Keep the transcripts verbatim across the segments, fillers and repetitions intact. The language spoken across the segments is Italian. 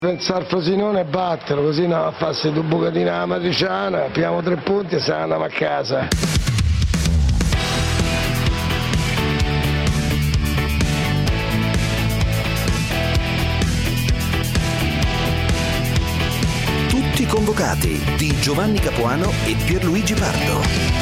Pensare Frosinone e batterlo, così no, a farsi due bucatine alla matriciana, pigliamo tre punti e se ne andiamo a casa. Tutti convocati di Giovanni Capuano e Pierluigi Pardo.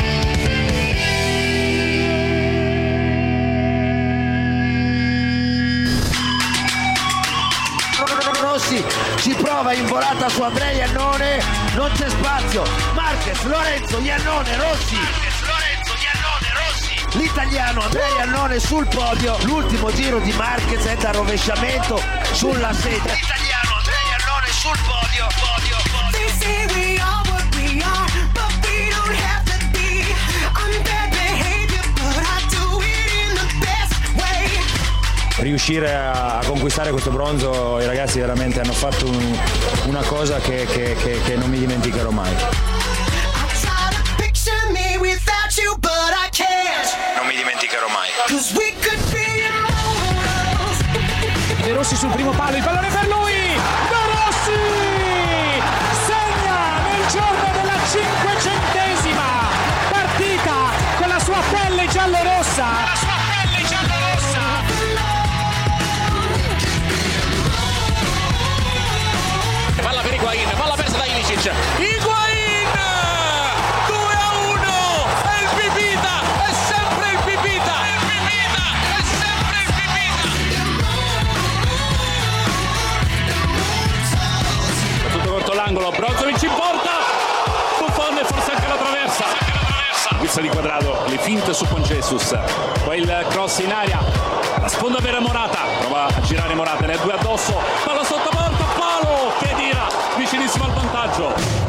Si prova in volata su Andrea Iannone, non c'è spazio. Marquez, Lorenzo, Iannone, Rossi. Marquez, Lorenzo, Iannone, Rossi. L'italiano Andrea Iannone sul podio. L'ultimo giro di Marquez è da rovesciamento sulla seta. L'italiano Andrea Iannone sul podio, podio, podio. They say we are what we are, but we don't have to be. I'm bad behavior, but I do it in the best way. Riuscire a conquistare questo bronzo, i ragazzi veramente hanno fatto un, una cosa che, che, che, che non mi dimenticherò mai. Non mi dimenticherò mai. De Rossi sul primo palo, il pallone per lui! De Rossi! Segna nel giorno della cinquecentesima partita con la sua pelle giallorossa! La sua pelle giallorossa! Palla per Higuain, palla persa da Ilicic. Higuain! due a uno! È il Pipita! È sempre il Pipita! È il Pipita! È sempre il Pipita! Tutto contro l'angolo, Brozovic in porta! Buffon e forse anche la traversa! Vista di Quadrado, le finte su Poncesus. Poi il cross in aria. La sponda per Morata. Prova a girare Morata, ne ha due addosso. Palla sotto porta, palo! Che dirà? Vicinissimo al vantaggio.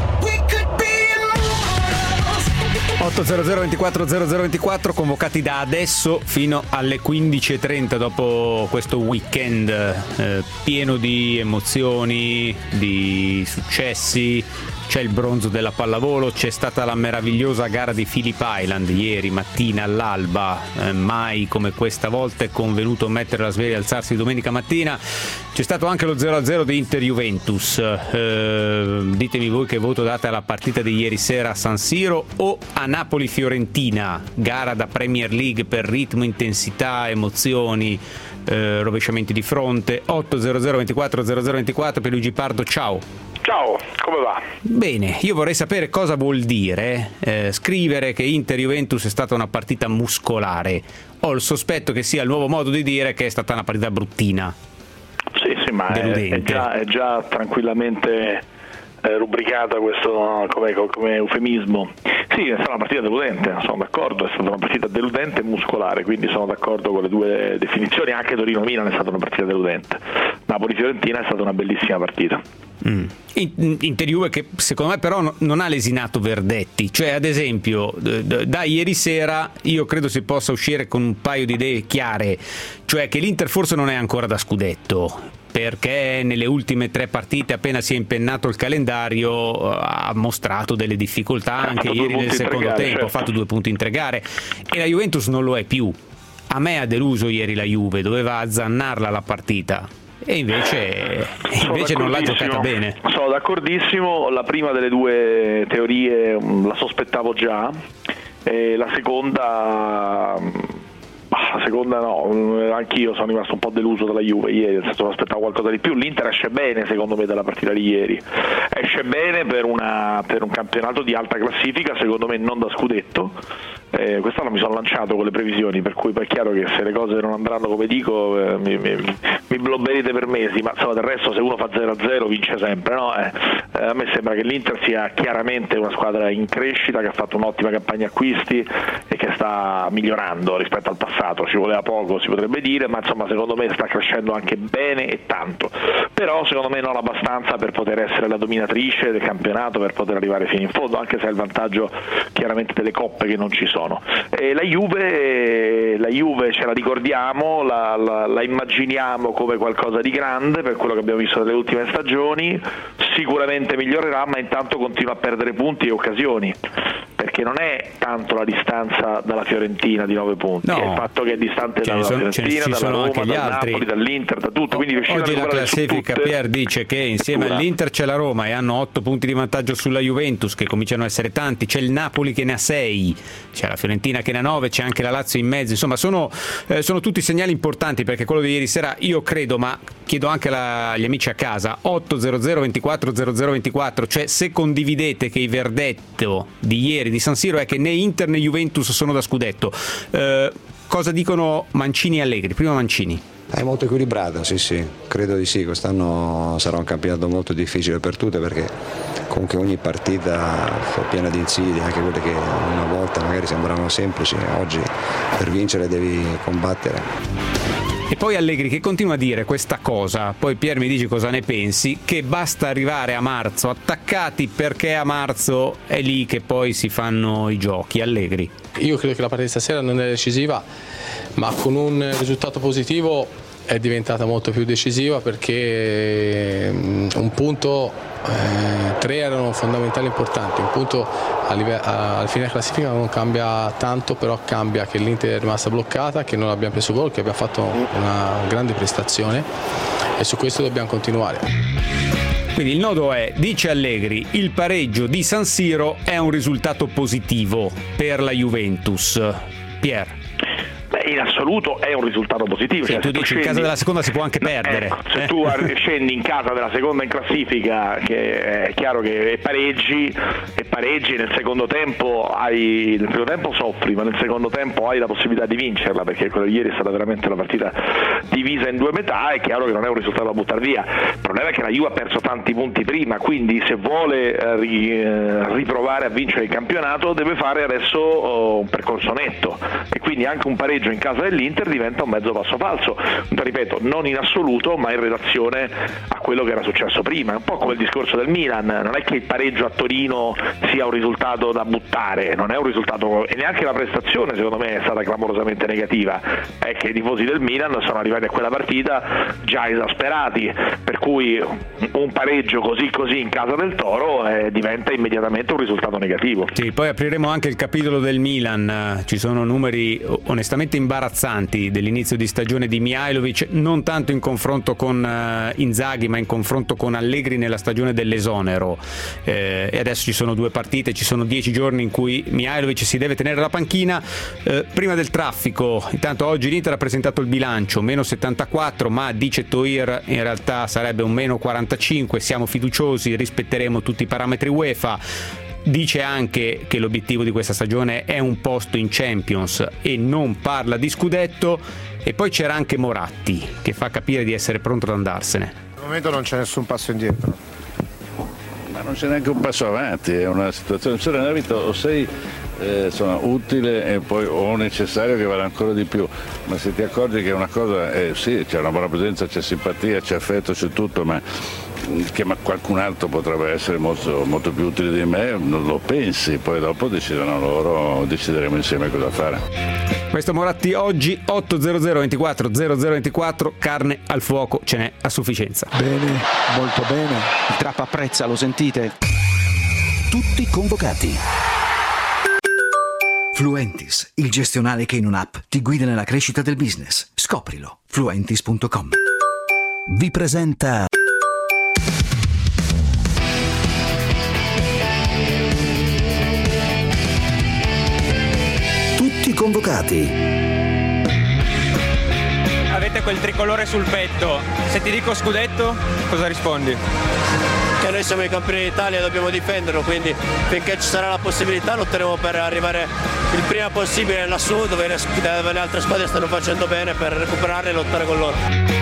otto zero zero ventiquattro zero zero ventiquattro convocati da adesso fino alle quindici e trenta dopo questo weekend eh, pieno di emozioni, di successi. C'è il bronzo della pallavolo, c'è stata la meravigliosa gara di Phillip Island ieri mattina all'alba, eh, mai come questa volta è convenuto mettere la sveglia e alzarsi domenica mattina. C'è stato anche lo zero a zero di Inter-Juventus. Eh, ditemi voi che voto date alla partita di ieri sera a San Siro o a Napoli-Fiorentina, gara da Premier League per ritmo, intensità, emozioni, eh, rovesciamenti di fronte. otto zero zero ventiquattro zero zero ventiquattro per Luigi Pardo, ciao. Ciao, come va? Bene, io vorrei sapere cosa vuol dire eh, scrivere che Inter-Juventus è stata una partita muscolare. Ho il sospetto che sia il nuovo modo di dire che è stata una partita bruttina. Sì, sì, ma è, è, già, è già tranquillamente eh, rubricata questo come, come eufemismo. Sì, è stata una partita deludente, sono d'accordo, è stata una partita deludente e muscolare, quindi sono d'accordo con le due definizioni. Anche Torino-Milan è stata una partita deludente. Napoli-Fiorentina è stata una bellissima partita. Mm. Inter-Juve che secondo me però non ha lesinato verdetti, cioè ad esempio da ieri sera io credo si possa uscire con un paio di idee chiare, cioè che l'Inter forse non è ancora da scudetto, perché nelle ultime tre partite appena si è impennato il calendario ha mostrato delle difficoltà, anche ieri nel secondo tempo, certo. Ha fatto due punti in tre gare e la Juventus non lo è più. A me ha deluso ieri la Juve, doveva azzannarla la partita e invece, invece non l'ha giocata bene. Sono d'accordissimo, la prima delle due teorie la sospettavo già, e la seconda la seconda no, anch'io sono rimasto un po' deluso dalla Juve ieri, nel senso aspettavo qualcosa di più. L'Inter esce bene secondo me dalla partita di ieri, esce bene per, una, per un campionato di alta classifica, secondo me non da scudetto. Eh, quest'anno mi sono lanciato con le previsioni, per cui poi è chiaro che se le cose non andranno come dico eh, mi, mi, mi blobberete per mesi, ma insomma del resto se uno fa zero a zero vince sempre, no? Eh, eh, a me sembra che l'Inter sia chiaramente una squadra in crescita, che ha fatto un'ottima campagna acquisti e che sta migliorando rispetto al passato. Ci voleva poco, si potrebbe dire, ma insomma secondo me sta crescendo anche bene e tanto, però secondo me non abbastanza per poter essere la dominatrice del campionato, per poter arrivare fino in fondo, anche se è il vantaggio chiaramente delle coppe che non ci sono. E la Juve, la Juve ce la ricordiamo, la, la, la immaginiamo come qualcosa di grande per quello che abbiamo visto nelle ultime stagioni, sicuramente migliorerà, ma intanto continua a perdere punti e occasioni. perché non è tanto la distanza dalla Fiorentina di nove punti, no. è il fatto che è distante Ce dalla sono, Fiorentina, ci dalla sono Roma, anche gli dal altri. Napoli, dall'Inter, da tutto, quindi riuscire Oggi a la recuperare su classifica tutte Pier dice che insieme dura. all'Inter c'è la Roma e hanno otto punti di vantaggio sulla Juventus, che cominciano a essere tanti, c'è il Napoli che ne ha sei, c'è la Fiorentina che ne ha nove, c'è anche la Lazio in mezzo, insomma sono, eh, sono tutti segnali importanti, perché quello di ieri sera, io credo, ma chiedo anche alla, agli amici a casa, otto zero zero ventiquattro zero zero ventiquattro, cioè se condividete che il verdetto di ieri di San Siro è che né Inter né Juventus sono da scudetto, eh, cosa dicono Mancini e Allegri? Prima Mancini. È molto equilibrato, sì sì, credo di sì, quest'anno sarà un campionato molto difficile per tutte, perché comunque ogni partita è piena di insidie, anche quelle che una volta magari sembravano semplici, oggi per vincere devi combattere. E poi Allegri che continua a dire questa cosa, poi Pier mi dici cosa ne pensi, che basta arrivare a marzo attaccati, perché a marzo è lì che poi si fanno i giochi. Allegri. Io credo che la partita stasera non è decisiva, ma con un risultato positivo è diventata molto più decisiva, perché un punto, eh, tre erano fondamentali importanti, un punto al fine della classifica non cambia tanto, però cambia che l'Inter è rimasta bloccata, che non abbiamo preso gol, che abbiamo fatto una grande prestazione e su questo dobbiamo continuare. Quindi il nodo è, dice Allegri, il pareggio di San Siro è un risultato positivo per la Juventus. Pier. In assoluto è un risultato positivo. Sì, cioè, tu se dici tu in scendi, casa della seconda si può anche perdere. Ecco, se eh? tu scendi in casa della seconda in classifica, che è chiaro che pareggi e pareggi nel secondo tempo hai, nel primo tempo soffri, ma nel secondo tempo hai la possibilità di vincerla, perché quella di ieri è stata veramente una partita divisa in due metà. È chiaro che non è un risultato da buttare via. Il problema è che la Juve ha perso tanti punti prima, quindi se vuole eh, ri, eh, riprovare a vincere il campionato deve fare adesso oh, un percorso netto, e quindi anche un pareggio in casa dell'Inter diventa un mezzo passo falso, ripeto, non in assoluto ma in relazione a quello che era successo prima. È un po' come il discorso del Milan, non è che il pareggio a Torino sia un risultato da buttare, non è un risultato, e neanche la prestazione secondo me è stata clamorosamente negativa, è che i tifosi del Milan sono arrivati a quella partita già esasperati, per cui un pareggio così così in casa del Toro eh, diventa immediatamente un risultato negativo. Sì, poi apriremo anche il capitolo del Milan, ci sono numeri onestamente imbarazzanti dell'inizio di stagione di Mihajlovic, non tanto in confronto con uh, Inzaghi ma in confronto con Allegri nella stagione dell'esonero, eh, e adesso ci sono due partite, ci sono dieci giorni in cui Mihajlovic si deve tenere la panchina. Eh, prima del traffico, intanto oggi l'Inter ha presentato il bilancio, meno settantaquattro, ma dice Toir in realtà sarebbe un meno quarantacinque, siamo fiduciosi, rispetteremo tutti i parametri UEFA. Dice anche che l'obiettivo di questa stagione è un posto in Champions e non parla di scudetto. E poi c'era anche Moratti che fa capire di essere pronto ad andarsene. Al momento non c'è nessun passo indietro. Ma non c'è neanche un passo avanti, è una situazione, c'è nella vita o sei eh, insomma, utile e poi o necessario che vale ancora di più, ma se ti accorgi che una cosa è sì, c'è una buona presenza, c'è simpatia, c'è affetto, c'è tutto, ma che ma qualcun altro potrebbe essere molto, molto più utile di me, non lo pensi, poi dopo decidono loro, decideremo insieme cosa fare. Questo Moratti oggi, otto zero zero ventiquattro zero zero ventiquattro, carne al fuoco ce n'è a sufficienza. Bene, molto bene. Il Trappa apprezza, lo sentite? Tutti convocati. Fluentis, il gestionale che in un'app ti guida nella crescita del business. Scoprilo, fluentis punto com. Vi presenta Tutti convocati. Avete quel tricolore sul petto, se ti dico scudetto cosa rispondi? Che noi siamo i campioni d'Italia e dobbiamo difenderlo, quindi finché ci sarà la possibilità lotteremo per arrivare il prima possibile lassù dove le, dove le altre squadre stanno facendo bene, per recuperarle e lottare con loro.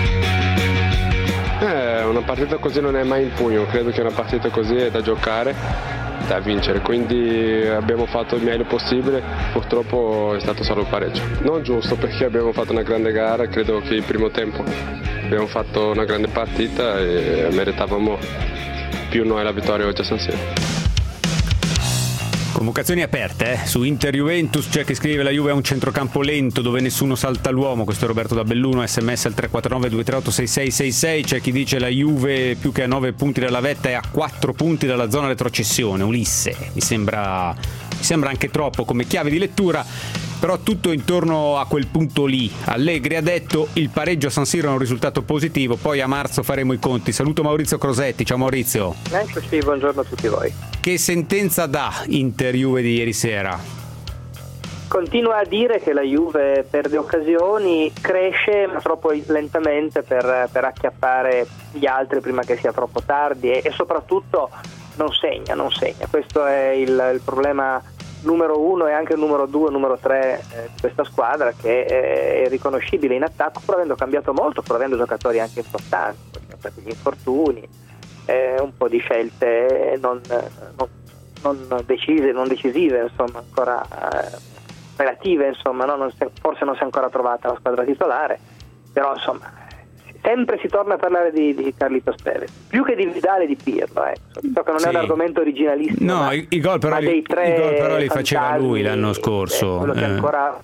Eh, una partita così non è mai in pugno, credo che una partita così è da giocare, da vincere, quindi abbiamo fatto il meglio possibile, purtroppo è stato solo il pareggio. Non giusto, perché abbiamo fatto una grande gara, credo che il primo tempo abbiamo fatto una grande partita e meritavamo più noi la vittoria oggi a San Siro. Convocazioni aperte eh? Su Inter Juventus c'è chi scrive: la Juve ha un centrocampo lento dove nessuno salta l'uomo. Questo è Roberto da Belluno, sms al tre quattro nove due tre otto sei sei sei sei. C'è chi dice la Juve più che a nove punti dalla vetta è a quattro punti dalla zona retrocessione. Ulisse, mi sembra sembra anche troppo come chiave di lettura, però tutto intorno a quel punto lì. Allegri ha detto: il pareggio a San Siro è un risultato positivo, poi a marzo faremo i conti. Saluto Maurizio Crosetti. Ciao Maurizio. Eccoci, buongiorno a tutti voi. Che sentenza dà Inter-Juve di ieri sera? Continua a dire che la Juve perde occasioni, cresce ma troppo lentamente per, per acchiappare gli altri prima che sia troppo tardi e, e soprattutto non segna, non segna. Questo è il, il problema numero uno e anche il numero due, numero tre eh, di questa squadra, che è, è riconoscibile in attacco, pur avendo cambiato molto, pur avendo giocatori anche importanti, poi sono stati gli infortuni, eh, un po' di scelte non, non, non decise, non decisive, insomma, ancora eh, relative, insomma, no? non si, forse non si è ancora trovata la squadra titolare, però insomma sempre si torna a parlare di, di Carlitos Tevez più che di Vidal e di Pirlo, ecco. So che non sì. è un argomento originalissimo, no, ma, i, i gol però, li, i gol però li faceva lui l'anno scorso, quello che ancora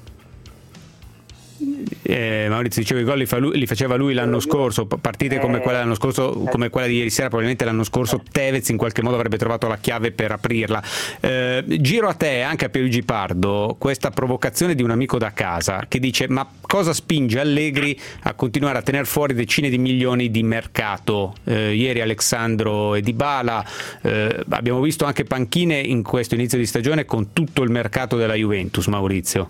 Eh, Maurizio diceva i gol li, fa lui, li faceva lui l'anno scorso, partite come quella dell'anno scorso, come quella di ieri sera, probabilmente l'anno scorso Tevez in qualche modo avrebbe trovato la chiave per aprirla. Eh, giro a te, anche a Pierluigi Pardo, questa provocazione di un amico da casa che dice: ma cosa spinge Allegri a continuare a tenere fuori decine di milioni di mercato? Eh, ieri Alexandro e Dybala, eh, abbiamo visto anche panchine in questo inizio di stagione con tutto il mercato della Juventus. Maurizio.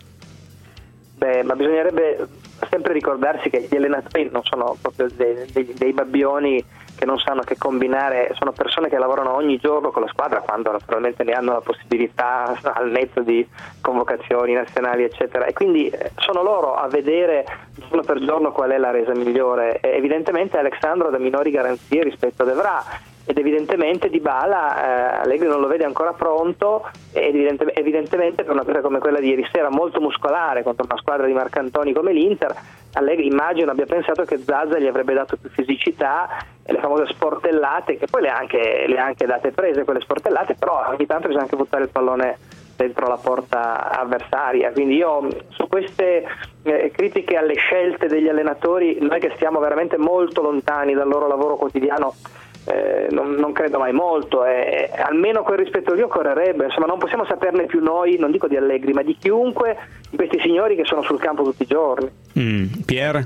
Beh, ma bisognerebbe sempre ricordarsi che gli allenatori non sono proprio dei, dei, dei babbioni che non sanno che combinare, sono persone che lavorano ogni giorno con la squadra, quando naturalmente ne hanno la possibilità, al netto di convocazioni nazionali eccetera, e quindi sono loro a vedere giorno per giorno qual è la resa migliore. E evidentemente Alexandro ha minori garanzie rispetto ad Evra, ed evidentemente Dybala eh, Allegri non lo vede ancora pronto, ed evidente, evidentemente per una partita come quella di ieri sera, molto muscolare contro una squadra di Marcantoni come l'Inter, Allegri immagino abbia pensato che Zaza gli avrebbe dato più fisicità e le famose sportellate, che poi le ha anche, le ha anche date prese quelle sportellate, però ogni tanto bisogna anche buttare il pallone dentro la porta avversaria. Quindi io su queste eh, critiche alle scelte degli allenatori, noi che stiamo veramente molto lontani dal loro lavoro quotidiano, Eh, non, non credo mai molto, eh, almeno quel rispetto lì occorrerebbe, insomma non possiamo saperne più noi, non dico di Allegri, ma di chiunque di questi signori che sono sul campo tutti i giorni. mm, Pier?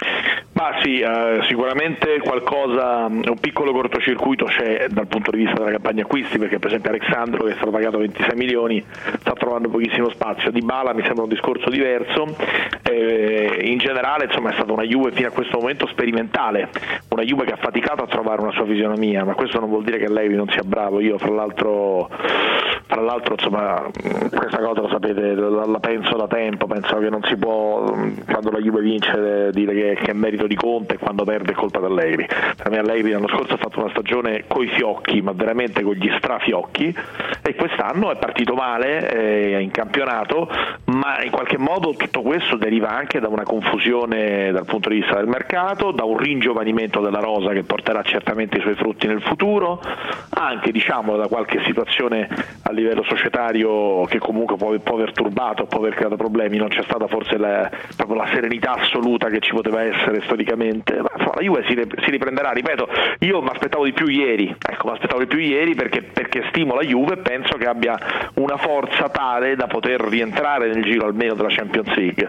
Ma sì, eh, sicuramente qualcosa, un piccolo cortocircuito c'è dal punto di vista della campagna acquisti, perché per esempio Alexandro, che è stato pagato ventisei milioni, sta trovando pochissimo spazio. Dybala mi sembra un discorso diverso. Eh, in generale insomma è stata una Juve fino a questo momento sperimentale, una Juve che ha faticato a trovare una sua fisionomia, ma questo non vuol dire che Allegri non sia bravo. Io fra l'altro fra l'altro insomma questa cosa lo sapete, la, la penso da tempo, penso che non si può, quando la Juve vince, dire che, che è merito di Conte, e quando perde è colpa di Allegri. Per me Allegri l'anno scorso ha fatto una stagione coi fiocchi, ma veramente con gli strafiocchi, e quest'anno è partito male eh, in campionato, ma in qualche modo tutto questo deriva anche da una confusione dal punto di vista del mercato, da un ringiovanimento della rosa che porterà certamente i suoi frutti nel futuro, anche diciamo da qualche situazione a livello societario che comunque può, può aver turbato, può aver creato problemi. Non c'è stata forse la, proprio la serenità assoluta che ci poteva essere storicamente, ma insomma, la Juve si, si riprenderà. Ripeto, io mi aspettavo di più ieri, ecco, mi aspettavo di più ieri perché, perché stimo la Juve, penso che abbia una forza tale da poter rientrare nel giro almeno della Champions League,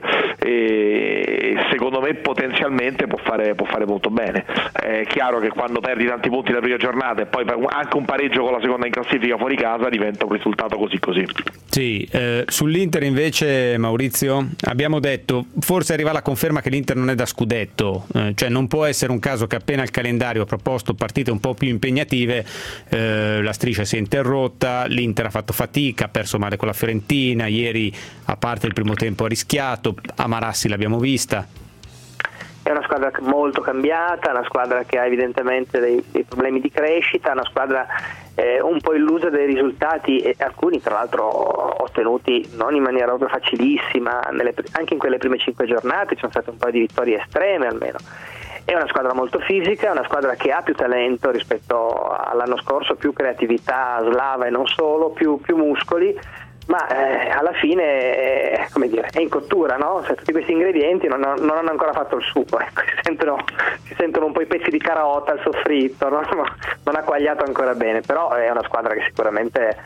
e secondo me potenzialmente può fare, può fare molto bene. È chiaro che quando perdi tanti punti la prima giornata e poi anche un pareggio con la seconda in classifica fuori casa diventa un risultato così così. Sì, eh, sull'Inter invece, Maurizio, abbiamo detto forse arriva la conferma che l'Inter non è da scudetto, eh, cioè non può essere un caso che appena il calendario ha proposto partite un po' più impegnative eh, la striscia si è interrotta, l'Inter ha fatto fatica, ha perso male con la Fiorentina, ieri a parte il primo tempo ha rischiato, a Marassi l'abbiamo vista. È una squadra molto cambiata, una squadra che ha evidentemente dei, dei problemi di crescita, una squadra eh, un po' illusa dai risultati, e alcuni tra l'altro ottenuti non in maniera proprio facilissima, nelle, anche in quelle prime cinque giornate ci sono state un po' di vittorie estreme almeno. È una squadra molto fisica, è una squadra che ha più talento rispetto all'anno scorso, più creatività slava e non solo, più, più muscoli, ma eh, alla fine eh, come dire, è in cottura, no? Cioè, tutti questi ingredienti non, non hanno ancora fatto il sugo, ecco, si sentono, si sentono un po' i pezzi di carota al soffritto, no? Non ha quagliato ancora bene, però è una squadra che sicuramente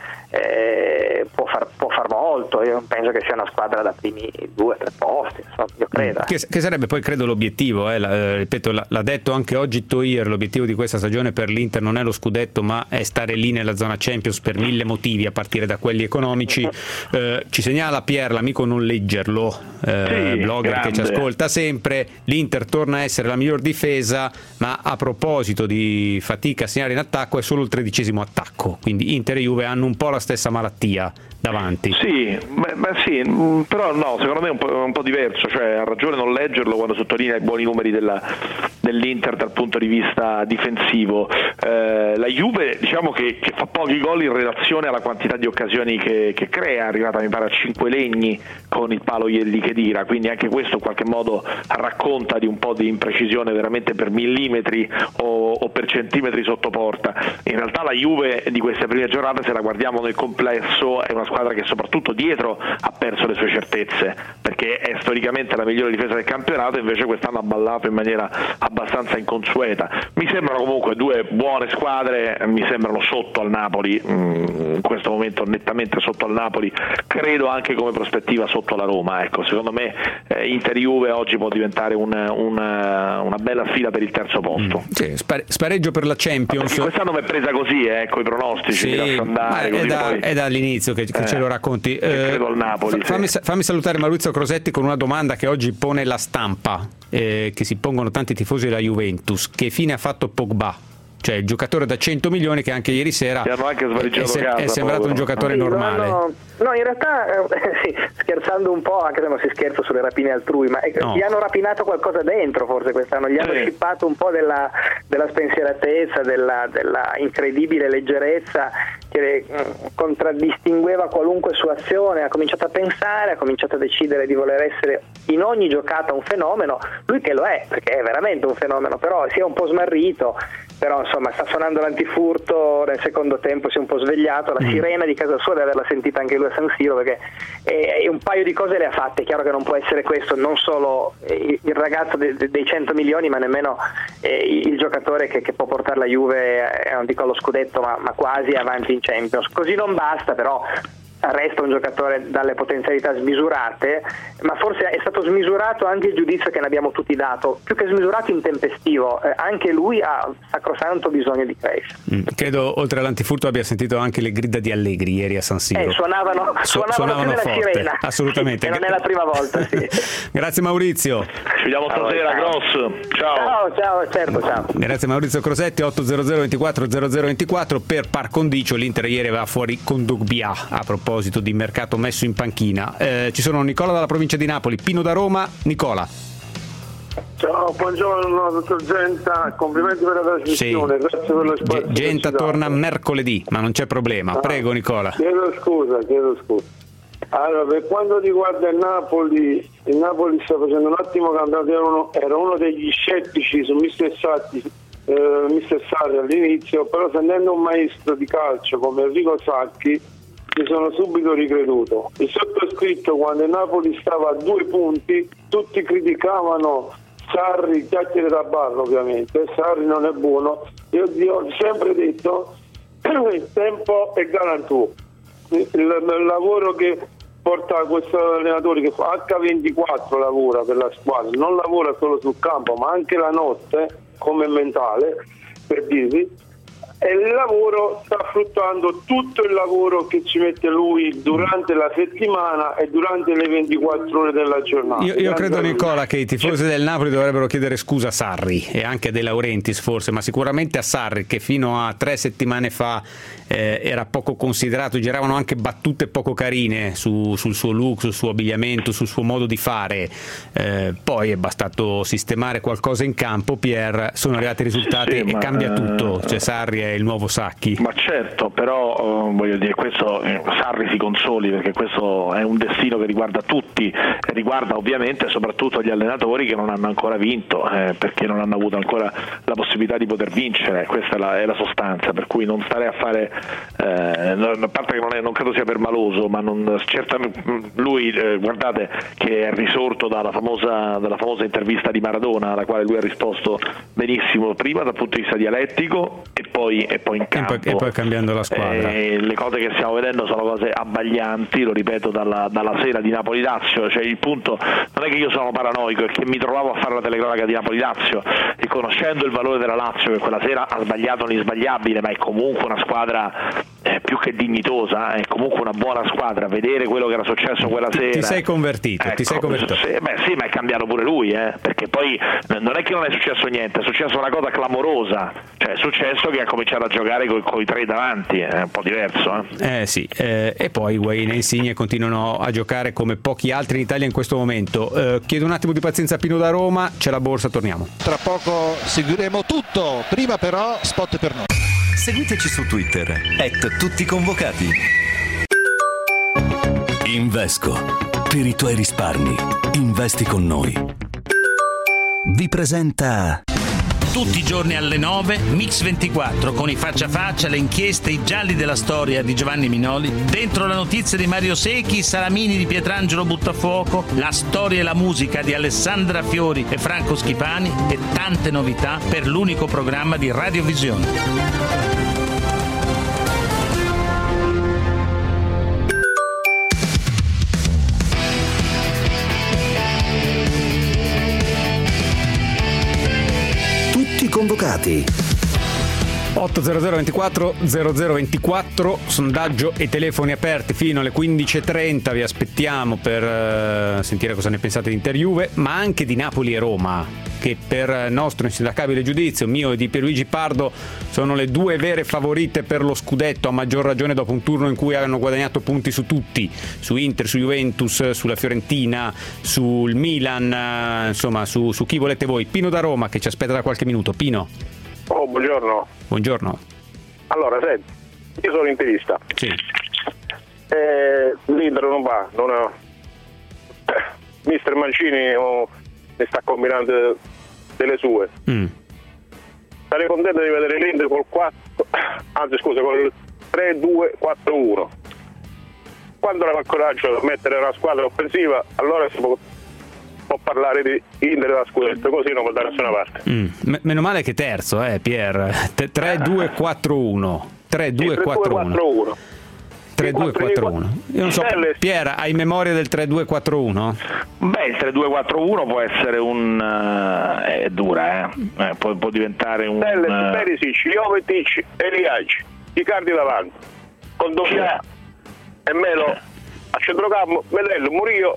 eh, può, far, può far molto. Io penso che sia una squadra da primi due o tre posti, insomma, io credo. Che, che sarebbe poi credo l'obiettivo, eh, la, ripeto, l'ha, l'ha detto anche oggi Toir, l'obiettivo di questa stagione per l'Inter non è lo scudetto ma è stare lì nella zona Champions per mille motivi, a partire da quelli economici. Eh, ci segnala Pier, l'amico non leggerlo, eh, sì, blogger grande. che ci ascolta sempre, l'Inter torna a essere la miglior difesa, ma a proposito di fatica a segnare in attacco è solo il tredicesimo attacco, quindi Inter e Juve hanno un po' la stessa malattia davanti. Sì, beh, beh sì, però no, secondo me è un po', un po' diverso, cioè ha ragione non leggerlo quando sottolinea i buoni numeri della, dell'Inter dal punto di vista difensivo. Eh, la Juve diciamo che, che fa pochi gol in relazione alla quantità di occasioni che, che crea, è arrivata mi pare a cinque legni con il palo di Khedira, quindi anche questo in qualche modo racconta di un po' di imprecisione veramente per millimetri o, o per centimetri sotto porta. In realtà la Juve di queste prime giornate, se la guardiamo nel complesso, è una squadra che soprattutto dietro ha perso le sue certezze, perché è storicamente la migliore difesa del campionato, invece quest'anno ha ballato in maniera abbastanza inconsueta. Mi sembrano comunque due buone squadre, mi sembrano sotto al Napoli, in questo momento nettamente sotto al Napoli, credo anche come prospettiva sotto la Roma. Ecco, secondo me eh, Inter-Juve oggi può diventare un, un, una bella sfida per il terzo posto. Mm, sì, spare- spareggio per la Champions. Perché quest'anno mi è presa così, eh, con i pronostici, sì, mi lascio andare, è, così da, poi... è dall'inizio che, che Eh, ce lo racconti. che credo al Napoli, fammi, sì. fammi salutare Maurizio Crosetti con una domanda che oggi pone la Stampa, eh, che si pongono tanti tifosi della Juventus: che fine ha fatto Pogba? Cioè il giocatore da cento milioni che anche ieri sera Ti hanno anche è, se- casa, è sembrato povero. un giocatore Sì, normale. no, no, in realtà eh, sì, scherzando un po', anche se non si scherza sulle rapine altrui, ma eh, No. gli hanno rapinato qualcosa dentro forse quest'anno, gli hanno Sì. scippato un po' della, della spensieratezza, della, della incredibile leggerezza che mh, contraddistingueva qualunque sua azione. Ha cominciato a pensare, ha cominciato a decidere di voler essere in ogni giocata un fenomeno, lui che lo è, perché è veramente un fenomeno, però si è un po' smarrito, però insomma sta suonando l'antifurto, nel secondo tempo si è un po' svegliato, la sirena di casa sua deve averla sentita anche lui a San Siro, perché eh, un paio di cose le ha fatte. È chiaro che non può essere questo non solo eh, il ragazzo de- de- dei cento milioni, ma nemmeno eh, il giocatore che, che può portare la Juve, eh, non dico allo scudetto, ma, ma quasi avanti in Champions. Così non basta, però resta un giocatore dalle potenzialità smisurate, ma forse è stato smisurato anche il giudizio che ne abbiamo tutti dato, più che smisurato intempestivo. Eh, anche lui ha sacrosanto bisogno di crescere. Mm, credo oltre all'antifurto abbia sentito anche le grida di Allegri ieri a San Siro. Eh, suonavano, Su- suonavano, suonavano più della forte, sirena, assolutamente. e non è la prima volta. Sì. Grazie Maurizio. Ci vediamo stasera, Gross. Ciao. Ciao, ciao, certo, ciao. Grazie Maurizio Crosetti. Otto zero zero ventiquattro zero zero ventiquattro per par condicio. L'Inter ieri va fuori con Dogbia a proposito di mercato messo in panchina. Eh, ci sono Nicola dalla provincia di Napoli, Pino da Roma. Nicola. Ciao, buongiorno dottor Genta, complimenti per la trasmissione, Sì. grazie per lo spazio. Ge- Genta torna mercoledì, ma non c'è problema. Ah, Prego Nicola. Chiedo scusa, chiedo scusa. Allora, per quanto riguarda il Napoli, il Napoli sta facendo un ottimo campionato, era uno, era uno degli scettici su mister Sarri, eh, mister Sarri all'inizio, però sentendo un maestro di calcio come Enrico Sacchi mi sono subito ricreduto. Il sottoscritto, quando il Napoli stava a due punti, tutti criticavano Sarri, chiacchiere da bar ovviamente, Sarri non è buono. Io vi ho sempre detto il tempo è garantito. Il, il lavoro che porta questo allenatore, che fa acca ventiquattro lavora per la squadra, non lavora solo sul campo ma anche la notte come mentale, per dirvi, e il lavoro sta fruttando tutto il lavoro che ci mette lui durante la settimana e durante le ventiquattro ore della giornata. Io, io credo Nicola che i tifosi del Napoli dovrebbero chiedere scusa a Sarri e anche a De Laurentiis forse, ma sicuramente a Sarri, che fino a tre settimane fa eh, era poco considerato, giravano anche battute poco carine su, sul suo look, sul suo abbigliamento, sul suo modo di fare, eh, poi è bastato sistemare qualcosa in campo, Pier, sono arrivati i risultati sì, e ma, cambia eh, tutto, cioè Sarri è è il nuovo Sacchi. Ma certo, però uh, voglio dire, questo eh, Sarri si consoli, perché questo è un destino che riguarda tutti, riguarda ovviamente soprattutto gli allenatori che non hanno ancora vinto, eh, perché non hanno avuto ancora la possibilità di poter vincere, questa è la, è la sostanza, per cui non stare a fare, eh, a parte che non, è, non credo sia permaloso, ma non, certamente lui, eh, guardate che è risorto dalla famosa, dalla famosa intervista di Maradona, alla quale lui ha risposto benissimo, prima dal punto di vista dialettico e poi, e poi in campo. E poi, e poi cambiando la squadra. Eh, le cose che stiamo vedendo sono cose abbaglianti, lo ripeto, dalla, dalla sera di Napoli-Lazio, cioè il punto non è che io sono paranoico, è che mi trovavo a fare la telecronaca di Napoli-Lazio e conoscendo il valore della Lazio, che quella sera ha sbagliato l'insbagliabile, ma è comunque una squadra eh, più che dignitosa, è comunque una buona squadra, vedere quello che era successo quella sera. Ti sei convertito, ecco, ti sei convertito. Sì, beh sì, ma è cambiato pure lui, eh, perché poi non è che non è successo niente, è successa una cosa clamorosa, cioè è successo che ha cominciato a giocare con i tre davanti, è un po' diverso. Eh, eh sì, eh, e poi Higuaín e Insigne continuano a giocare come pochi altri in Italia in questo momento. Eh, chiedo un attimo di pazienza a Pino da Roma, c'è la borsa, torniamo. Tra poco seguiremo tutto, prima però spot per noi. Seguiteci su Twitter, at tutti convocati. Invesco. Per i tuoi risparmi, investi con noi. Vi presenta... Tutti i giorni alle nove, Mix ventiquattro, con i faccia a faccia, le inchieste, i gialli della storia di Giovanni Minoli, dentro la notizia di Mario Secchi, i salamini di Pietrangelo Buttafuoco, la storia e la musica di Alessandra Fiori e Franco Schipani e tante novità per l'unico programma di Radiovisione. Convocati. ottocento ventiquattro zero zero ventiquattro, sondaggio e telefoni aperti fino alle quindici e trenta, vi aspettiamo per uh, sentire cosa ne pensate di Inter Juve, ma anche di Napoli e Roma, che per nostro insindacabile giudizio, mio e di Pierluigi Pardo, sono le due vere favorite per lo scudetto, a maggior ragione dopo un turno in cui hanno guadagnato punti su tutti, su Inter, su Juventus, sulla Fiorentina, sul Milan, uh, insomma su, su chi volete voi. Pino da Roma che ci aspetta da qualche minuto. Pino. Oh, buongiorno. Buongiorno. Allora, senti, io sono interista. Sì. Eh, L'Inter non va, non ha... Mister Mancini oh, ne sta combinando delle sue. Mm. Sarei contento di vedere l'Inter col quattro, anzi scusa, col tre due quattro uno. Quando avrà il coraggio di mettere una squadra offensiva, allora si può, può parlare di Inter da scudetto, così non può da nessuna parte. Mm. M- meno male che terzo, eh, Pier. tre due quattro uno. tre due quattro uno. tre due quattro uno. Io non so, Pier, hai memoria del tre due quattro uno? Beh, il tre due quattro uno può essere un... Uh, è dura, eh. eh può, può diventare un... Telles, uh... Perisic, Jovetic, Eliac, Icardi davanti, con Dobbia e Melo a centrocampo, Medello, Murillo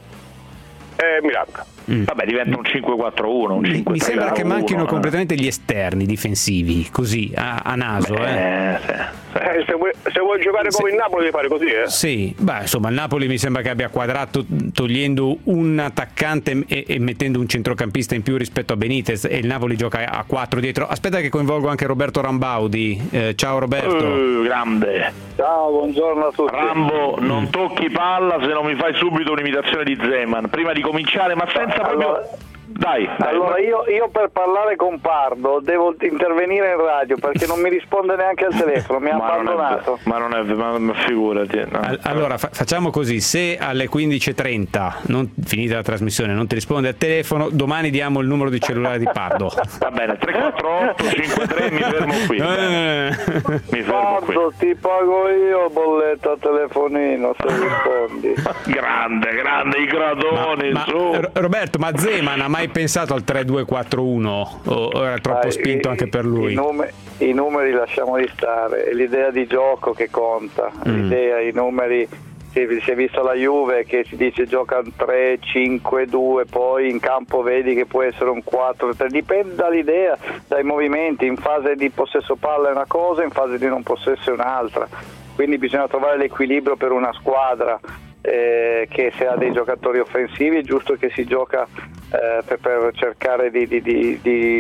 e Miranca. Mm. Vabbè, diventa un cinque quattro uno, un cinque tre uno. Mi sembra che manchino uno, completamente gli esterni difensivi, così, a, a naso. Beh, eh. Sì, sì. Eh, se, vuoi, se vuoi giocare come il Napoli devi fare così, eh? Sì, beh, insomma, il Napoli mi sembra che abbia quadrato togliendo un attaccante e, e mettendo un centrocampista in più rispetto a Benitez, e il Napoli gioca a quattro dietro. Aspetta che coinvolgo anche Roberto Rambaudi. Eh, ciao Roberto. Uh, grande. Ciao, buongiorno a tutti. Rambo, non tocchi palla se non mi fai subito un'imitazione di Zeman prima di cominciare, ma senza allora, proprio... Dai, dai. Allora io, io per parlare con Pardo devo intervenire in radio perché non mi risponde neanche al telefono, mi ha ma abbandonato. Non è, ma non è, ma, ma figurati. No. All- allora fa- facciamo così: se alle quindici e trenta, non, finita la trasmissione, non ti risponde al telefono, domani diamo il numero di cellulare di Pardo. Va bene, tre quattro otto cinque tre, mi fermo qui. Eh. Mi fermo Pardo, qui. ti pago io bolletta telefonino se rispondi. Grande, grande, i gradoni. Ma, ma, R- Roberto, ma Zeman ha mai pensato al tre due quattro uno o era troppo Dai, spinto i, anche per lui? I, numeri, I numeri lasciamoli stare, è l'idea di gioco che conta, mm. l'idea, i numeri, si, si è visto la Juve che si dice gioca un tre cinque due, poi in campo vedi che può essere un quattro tre, dipende dall'idea, dai movimenti, in fase di possesso palla è una cosa, in fase di non possesso è un'altra, quindi bisogna trovare l'equilibrio per una squadra. Eh, che se ha dei giocatori offensivi è giusto che si gioca eh, per, per cercare di, di, di, di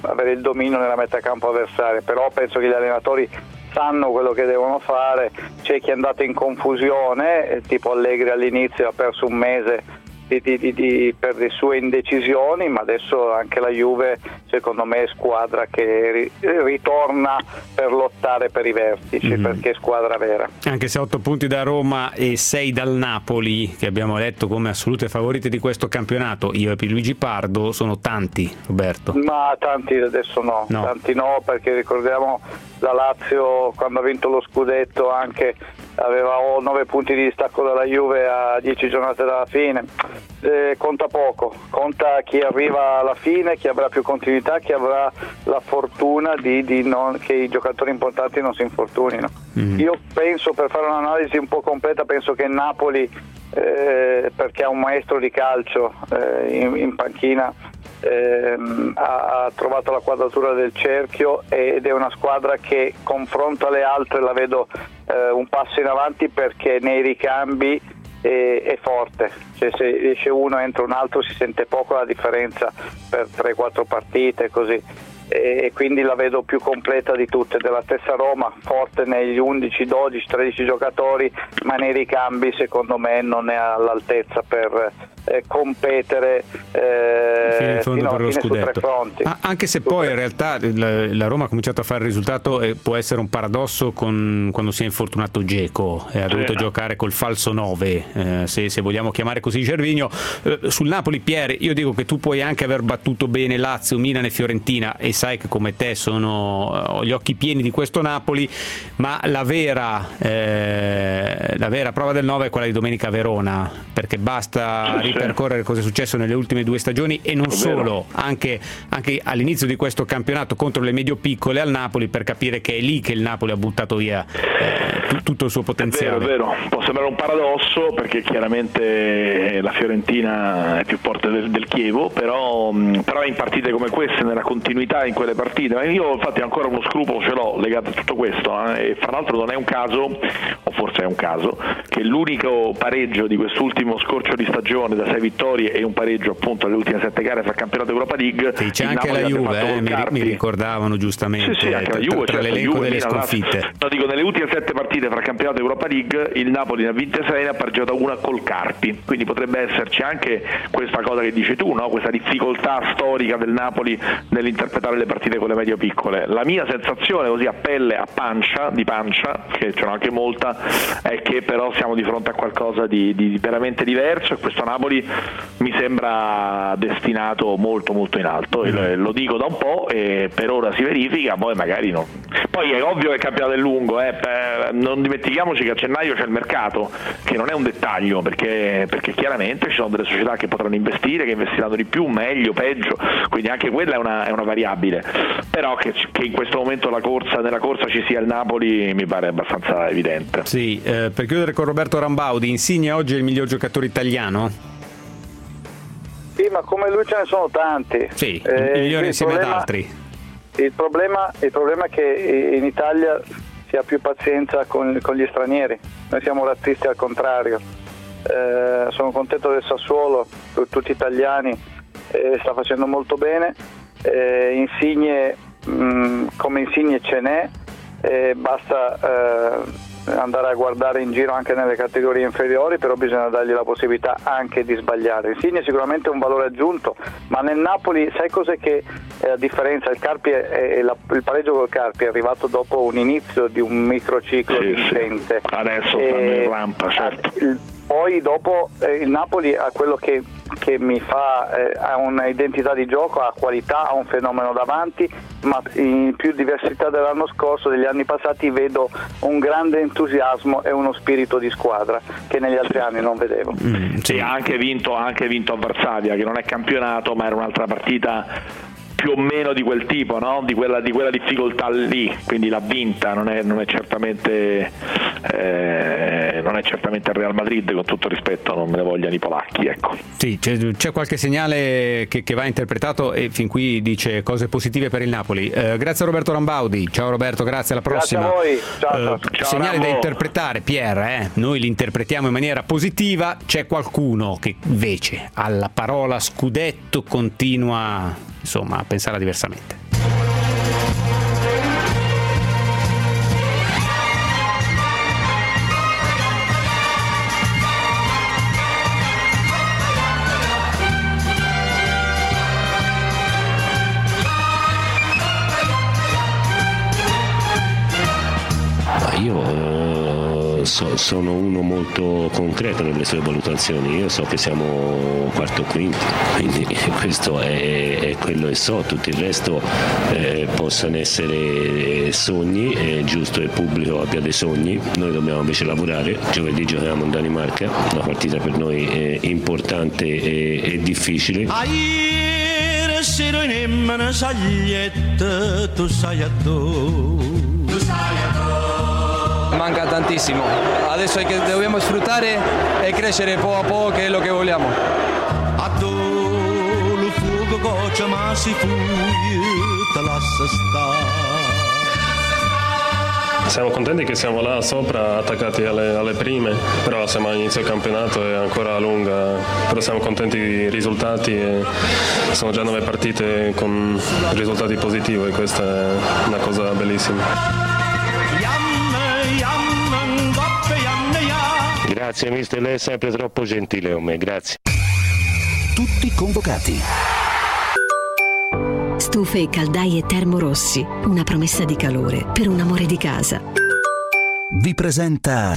avere il dominio nella metà campo avversaria, però penso che gli allenatori sanno quello che devono fare. C'è chi è andato in confusione, tipo Allegri all'inizio ha perso un mese Di, di, di, per le sue indecisioni, ma adesso anche la Juve secondo me è squadra che ri, ritorna per lottare per i vertici, mm-hmm. perché è squadra vera. Anche se otto punti da Roma e sei dal Napoli, che abbiamo letto come assolute favorite di questo campionato, io e Pierluigi Pardo, sono tanti, Roberto. Ma tanti adesso no, no. tanti no, perché ricordiamo la Lazio quando ha vinto lo scudetto anche aveva nove punti di distacco dalla Juve a dieci giornate dalla fine. Eh, conta poco, conta chi arriva alla fine, chi avrà più continuità, chi avrà la fortuna di, di non, che i giocatori importanti non si infortunino. Mm. Io penso, per fare un'analisi un po' completa, penso che il Napoli, eh, perché ha un maestro di calcio eh, in, in panchina, eh, ha, ha trovato la quadratura del cerchio ed è una squadra che confronto alle altre la vedo eh, un passo in avanti, perché nei ricambi è, è forte, cioè se esce uno e entra un altro si sente poco la differenza per tre quattro partite così, e quindi la vedo più completa di tutte. Della stessa Roma, forte negli undici, dodici, tredici giocatori, ma nei ricambi secondo me non è all'altezza per eh, competere eh, fino in fondo fino per lo fine scudetto. su tre fronti. Ah, anche se poi in realtà la, la Roma ha cominciato a fare il risultato e può essere un paradosso con, quando si è infortunato Dzeko e ha dovuto sì. giocare col falso nove, eh, se, se vogliamo chiamare così Gervinho. Eh, sul Napoli, Pier, io dico che tu puoi anche aver battuto bene Lazio, Milan e Fiorentina, e sai che come te sono ho gli occhi pieni di questo Napoli, ma la vera eh, la vera prova del nove è quella di domenica a Verona, perché basta sì, ripercorrere sì. cosa è successo nelle ultime due stagioni e non è solo, anche, anche all'inizio di questo campionato contro le medio-piccole al Napoli, per capire che è lì che il Napoli ha buttato via eh, t- tutto il suo potenziale. È vero, è vero, può sembrare un paradosso perché chiaramente la Fiorentina è più forte del, del Chievo, però, però in partite come queste, nella continuità in quelle partite, ma io infatti ancora uno scrupolo ce l'ho legato a tutto questo, eh, e fra l'altro non è un caso, o forse è un caso, che l'unico pareggio di quest'ultimo scorcio di stagione da sei vittorie e un pareggio appunto alle ultime sette gare fra campionato Europa League, sì, c'è anche la Juve, eh, mi, mi ricordavano giustamente sì, sì, anche la Juve, tra, tra certo, l'elenco Juve, delle sconfitte. No, dico, nelle ultime sette partite fra campionato Europa League il Napoli ne ha vinte sei, ne ha pareggiato una col Carpi, quindi potrebbe esserci anche questa cosa che dici tu, no? Questa difficoltà storica del Napoli nell'interpretare le partite con le medio piccole. La mia sensazione così a pelle, a pancia, di pancia, che ce n'ho anche molta, è che però siamo di fronte a qualcosa di, di veramente diverso, e questo Napoli mi sembra destinato molto molto in alto, e lo dico da un po' e per ora si verifica, poi magari non. Poi è ovvio che il campionato è lungo, eh, non dimentichiamoci che a gennaio c'è il mercato, che non è un dettaglio, perché, perché chiaramente ci sono delle società che potranno investire, che investiranno di più, meglio, peggio, quindi anche quella è una, è una variabile, però che, che in questo momento la corsa, nella corsa ci sia il Napoli mi pare abbastanza evidente. Sì, eh, per chiudere con Roberto Rambaudi, Insigne oggi è il miglior giocatore italiano? Sì, ma come lui ce ne sono tanti. Sì, il eh, migliore insieme problema, ad altri. Il problema, il problema è che in Italia si ha più pazienza con, con gli stranieri, noi siamo razzisti al contrario. Eh, sono contento del Sassuolo, tutti italiani, eh, sta facendo molto bene. Eh, Insigne, mh, come Insigne ce n'è, eh, basta eh, andare a guardare in giro anche nelle categorie inferiori, però bisogna dargli la possibilità anche di sbagliare. Insigne è sicuramente un valore aggiunto, ma nel Napoli sai cos'è che è la differenza? Il Carpi è, è la, il pareggio col Carpi è arrivato dopo un inizio di un microciclo sì, vincente. Sì. Adesso stanno in rampa, certo. Il, poi dopo eh, il Napoli ha quello che, che mi fa, eh, ha un'identità di gioco, ha qualità, ha un fenomeno davanti, ma in più diversità dell'anno scorso, degli anni passati, vedo un grande entusiasmo e uno spirito di squadra che negli altri anni non vedevo. Mm, sì, ha anche vinto, ha anche vinto a Varsavia, che non è campionato ma era un'altra partita più o meno di quel tipo, no? di, quella, di quella difficoltà lì, quindi l'ha vinta, non è, non è certamente eh, non è certamente il Real Madrid, con tutto rispetto, non me ne vogliano i polacchi, ecco. Sì, c'è, c'è qualche segnale che, che va interpretato e fin qui dice cose positive per il Napoli. Eh, grazie a Roberto Rambaudi, ciao Roberto, grazie, alla prossima. Grazie a voi, ciao, eh, ciao. Segnale Rambo. da interpretare, Pier, eh? Noi li interpretiamo in maniera positiva, c'è qualcuno che invece alla parola scudetto continua insomma a pensare diversamente. io eh, so, sono uno molto concreto nelle sue valutazioni, io so che siamo quarto o quinto, quindi questo è, è quello che so, tutto il resto eh, possano essere sogni, è giusto che il pubblico abbia dei sogni, noi dobbiamo invece lavorare. Giovedì giochiamo in Danimarca, una partita per noi è importante e, e difficile. Sero in emmene sagliette, tu sai a tu. Tu sai a tu. Manca tantissimo, adesso è che dobbiamo sfruttare e crescere poco a poco, che è lo che vogliamo. A tu lo fuoco coccia ma si fugge, te lascia stare. Siamo contenti che siamo là sopra, attaccati alle, alle prime, però siamo all'inizio del campionato, è ancora lunga, però siamo contenti dei risultati e sono già nove partite con risultati positivi e questa è una cosa bellissima. Grazie mister, lei è sempre troppo gentile con me, grazie. Tutti convocati. Stufe e caldaie Termorossi, una promessa di calore per un amore di casa. Vi presenta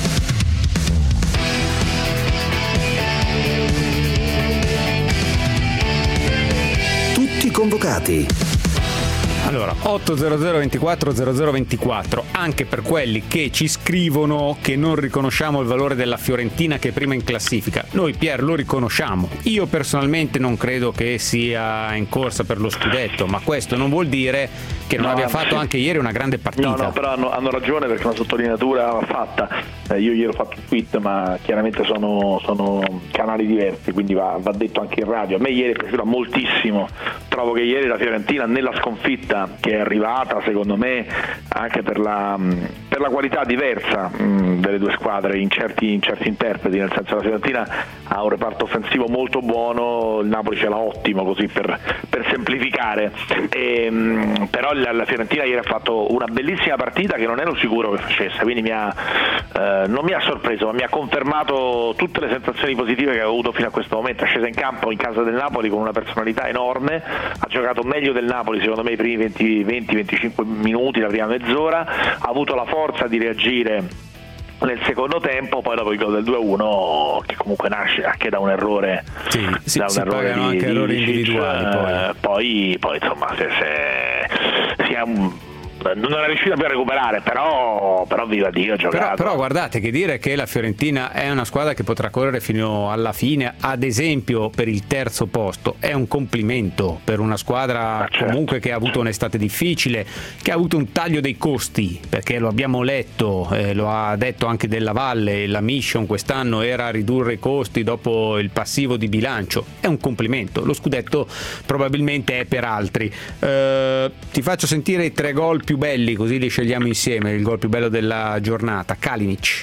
Tutti convocati. Allora, otto zero zero ventiquattro zero zero ventiquattro, anche per quelli che ci scrivono che non riconosciamo il valore della Fiorentina che è prima in classifica. Noi, Pier, lo riconosciamo. Io personalmente non credo che sia in corsa per lo scudetto, ma questo non vuol dire che non no, abbia fatto sì. anche ieri una grande partita. No, no, però hanno, hanno ragione, perché una sottolineatura va fatta. Eh, io ieri ho fatto un tweet, ma chiaramente sono, sono canali diversi, quindi va, va detto anche in radio. A me ieri è piaciuta moltissimo. Trovo che ieri la Fiorentina, nella sconfitta che è arrivata secondo me anche per la, per la qualità diversa mh, delle due squadre in certi, in certi interpreti, nel senso la Fiorentina ha un reparto offensivo molto buono, il Napoli ce l'ha ottimo, così per, per semplificare, e, mh, però la, la Fiorentina ieri ha fatto una bellissima partita che non ero sicuro che facesse, quindi mi ha, eh, non mi ha sorpreso, ma mi ha confermato tutte le sensazioni positive che avevo avuto fino a questo momento. È scesa in campo in casa del Napoli con una personalità enorme, ha giocato meglio del Napoli secondo me i primi venti venticinque minuti, la prima mezz'ora, ha avuto la forza di reagire nel secondo tempo, poi dopo il gol del due a uno che comunque nasce anche da un errore, sì, sì, da un si errore di, anche di, errori di individuali, eh, poi. poi poi insomma se, se, si è un non è riuscito più a recuperare, però, però viva Dio, ha giocato. Però, però guardate che dire che la Fiorentina è una squadra che potrà correre fino alla fine, ad esempio per il terzo posto, è un complimento per una squadra ah, certo. comunque che ha avuto un'estate difficile, che ha avuto un taglio dei costi, perché lo abbiamo letto, eh, lo ha detto anche Della Valle, la mission quest'anno era ridurre i costi dopo il passivo di bilancio. È un complimento, lo scudetto probabilmente è per altri. Eh, ti faccio sentire i tre gol più belli, così li scegliamo insieme. Il gol più bello della giornata, Kalinic.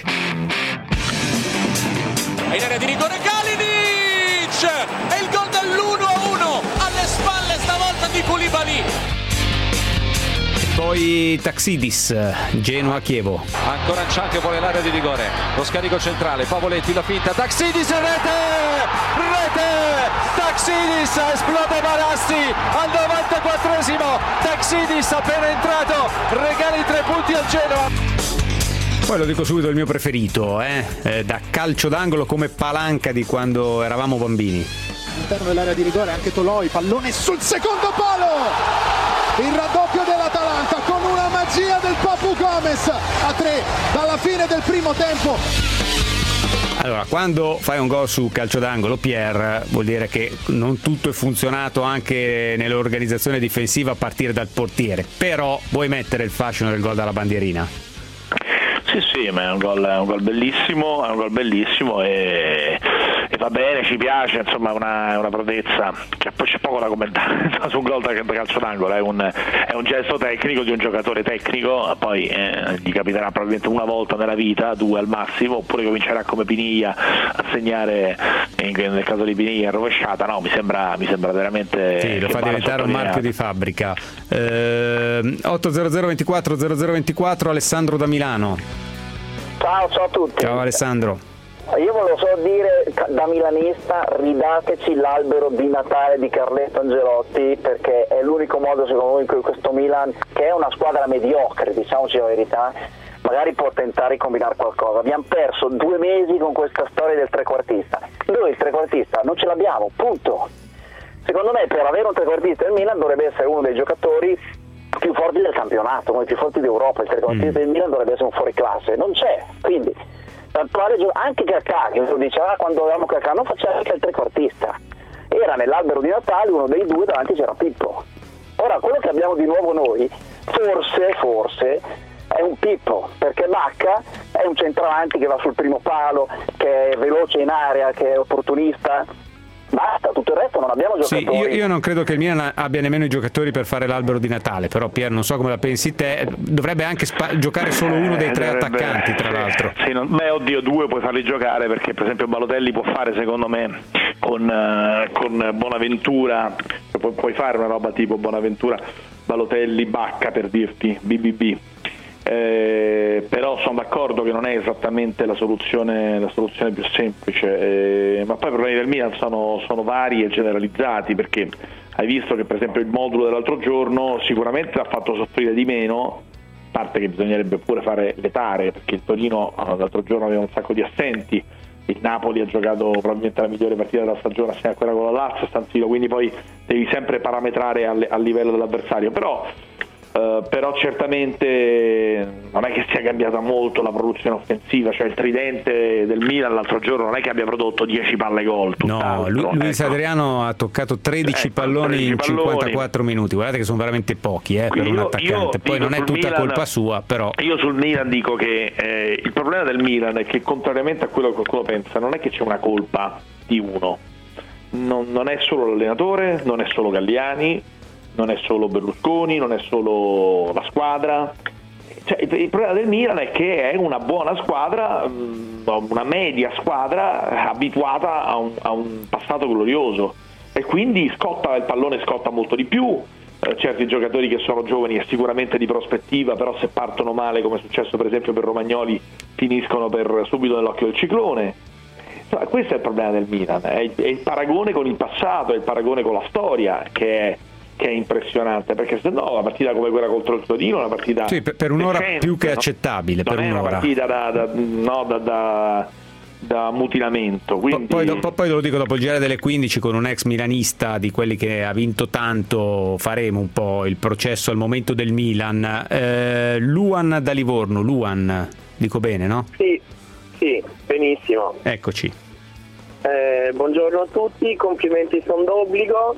In area di rigore Kalinic! È il gol dell'uno a uno alle spalle stavolta di Koulibaly. Poi Taxidis, Genoa-Chievo. Ancora Anciante vuole l'area di rigore, lo scarico centrale, Pavoletti la finta, Taxidis, rete! Rete! Taxidis, esplode Barassi al novantaquattresimo, Taxidis appena entrato, regala i tre punti al Genoa. Poi lo dico subito, il mio preferito, eh? Eh, da calcio d'angolo come palanca di quando eravamo bambini. All'interno dell'area di rigore anche Toloi, pallone sul secondo palo! Il raddoppio dell'Atalanta con una magia del Papu Gomez a tre dalla fine del primo tempo. Allora, quando fai un gol su calcio d'angolo, Pier, vuol dire che non tutto è funzionato anche nell'organizzazione difensiva a partire dal portiere, però vuoi mettere il fascino del gol dalla bandierina? Sì, sì, ma è un gol, è un gol bellissimo, è un gol bellissimo e, e va bene, ci piace, insomma è una, è una prodezza, cioè, poi c'è poco da commentare su un gol da calcio d'angolo, è un, è un gesto tecnico di un giocatore tecnico, poi eh, gli capiterà probabilmente una volta nella vita, due al massimo, oppure comincerà come Piniglia a segnare, in, nel caso di Piniglia rovesciata, no, mi sembra, mi sembra veramente... Sì, lo fa diventare un marchio di fabbrica. Eh, otto zero zero ventiquattro zero zero ventiquattro, Alessandro da Milano. Ciao, ciao a tutti. Ciao Alessandro. Io volevo solo dire, da milanista, ridateci l'albero di Natale di Carletto Angelotti, perché è l'unico modo secondo me in cui questo Milan, che è una squadra mediocre, diciamoci la verità, magari può tentare di combinare qualcosa. Abbiamo perso due mesi con questa storia del trequartista. Noi il trequartista non ce l'abbiamo, punto. Secondo me per avere un trequartista del Milan dovrebbe essere uno dei giocatori più forti del campionato, uno dei più forti d'Europa. Il trequartista mm. del Milan dovrebbe essere un fuoriclasse, non c'è, quindi l'attuale gio- anche Kakà, che lo diceva quando avevamo Kakà, non faceva anche il trequartista, era nell'albero di Natale uno dei due, davanti c'era Pippo. Ora quello che abbiamo di nuovo noi forse forse è un Pippo, perché Bacca è un centravanti che va sul primo palo, che è veloce in area, che è opportunista. Basta, tutto il resto non abbiamo giocatori. Sì, io, io non credo che il Milan abbia nemmeno i giocatori per fare l'albero di Natale, però Pier, non so come la pensi te, dovrebbe anche spa- giocare solo uno dei tre dovrebbe, attaccanti, tra l'altro. Sì, non, beh, oddio, due puoi farli giocare, perché per esempio Balotelli può fare, secondo me, con, uh, con Bonaventura, pu- puoi fare una roba tipo Bonaventura, Balotelli, Bacca, per dirti, B B B. Eh, però sono d'accordo che non è esattamente la soluzione, la soluzione più semplice, eh, ma poi i problemi del Milan sono, sono vari e generalizzati, perché hai visto che per esempio il modulo dell'altro giorno sicuramente ha fatto soffrire di meno, a parte che bisognerebbe pure fare le tare, perché il Torino l'altro giorno aveva un sacco di assenti, il Napoli ha giocato probabilmente la migliore partita della stagione assieme a quella con la Lazio, San Siro, quindi poi devi sempre parametrare al, al livello dell'avversario, però Uh, però certamente non è che sia cambiata molto la produzione offensiva, cioè il tridente del Milan l'altro giorno non è che abbia prodotto dieci palle gol, no, Lu- Luis ecco. Adriano ha toccato tredici ecco, palloni tredici in palloni. cinquantaquattro minuti, guardate che sono veramente pochi eh, per io, un attaccante, poi non è tutta Milan, colpa sua, però io sul Milan dico che eh, il problema del Milan è che, contrariamente a quello che qualcuno pensa, non è che c'è una colpa di uno, non, non è solo l'allenatore, non è solo Galliani, non è solo Berlusconi, non è solo la squadra, cioè, il problema del Milan è che è una buona squadra, una media squadra abituata a un, a un passato glorioso, e quindi scotta il pallone, scotta molto di più, eh, certi giocatori che sono giovani e sicuramente di prospettiva, però se partono male, come è successo per esempio per Romagnoli, finiscono per subito nell'occhio del ciclone. Insomma, questo è il problema del Milan, è il, è il paragone con il passato, è il paragone con la storia che è che è impressionante, perché se no una partita come quella contro il Torino, una partita sì, per, per un'ora decente, più che accettabile, no? per non un'ora. è una partita da, da, no, da, da, da mutilamento, quindi... poi, poi, poi lo dico, dopo il girare delle quindici con un ex milanista di quelli che ha vinto tanto faremo un po' il processo al momento del Milan. eh, Luan da Livorno, Luan, dico bene, no? Sì, sì, benissimo, eccoci. Eh, buongiorno a tutti, complimenti sono d'obbligo.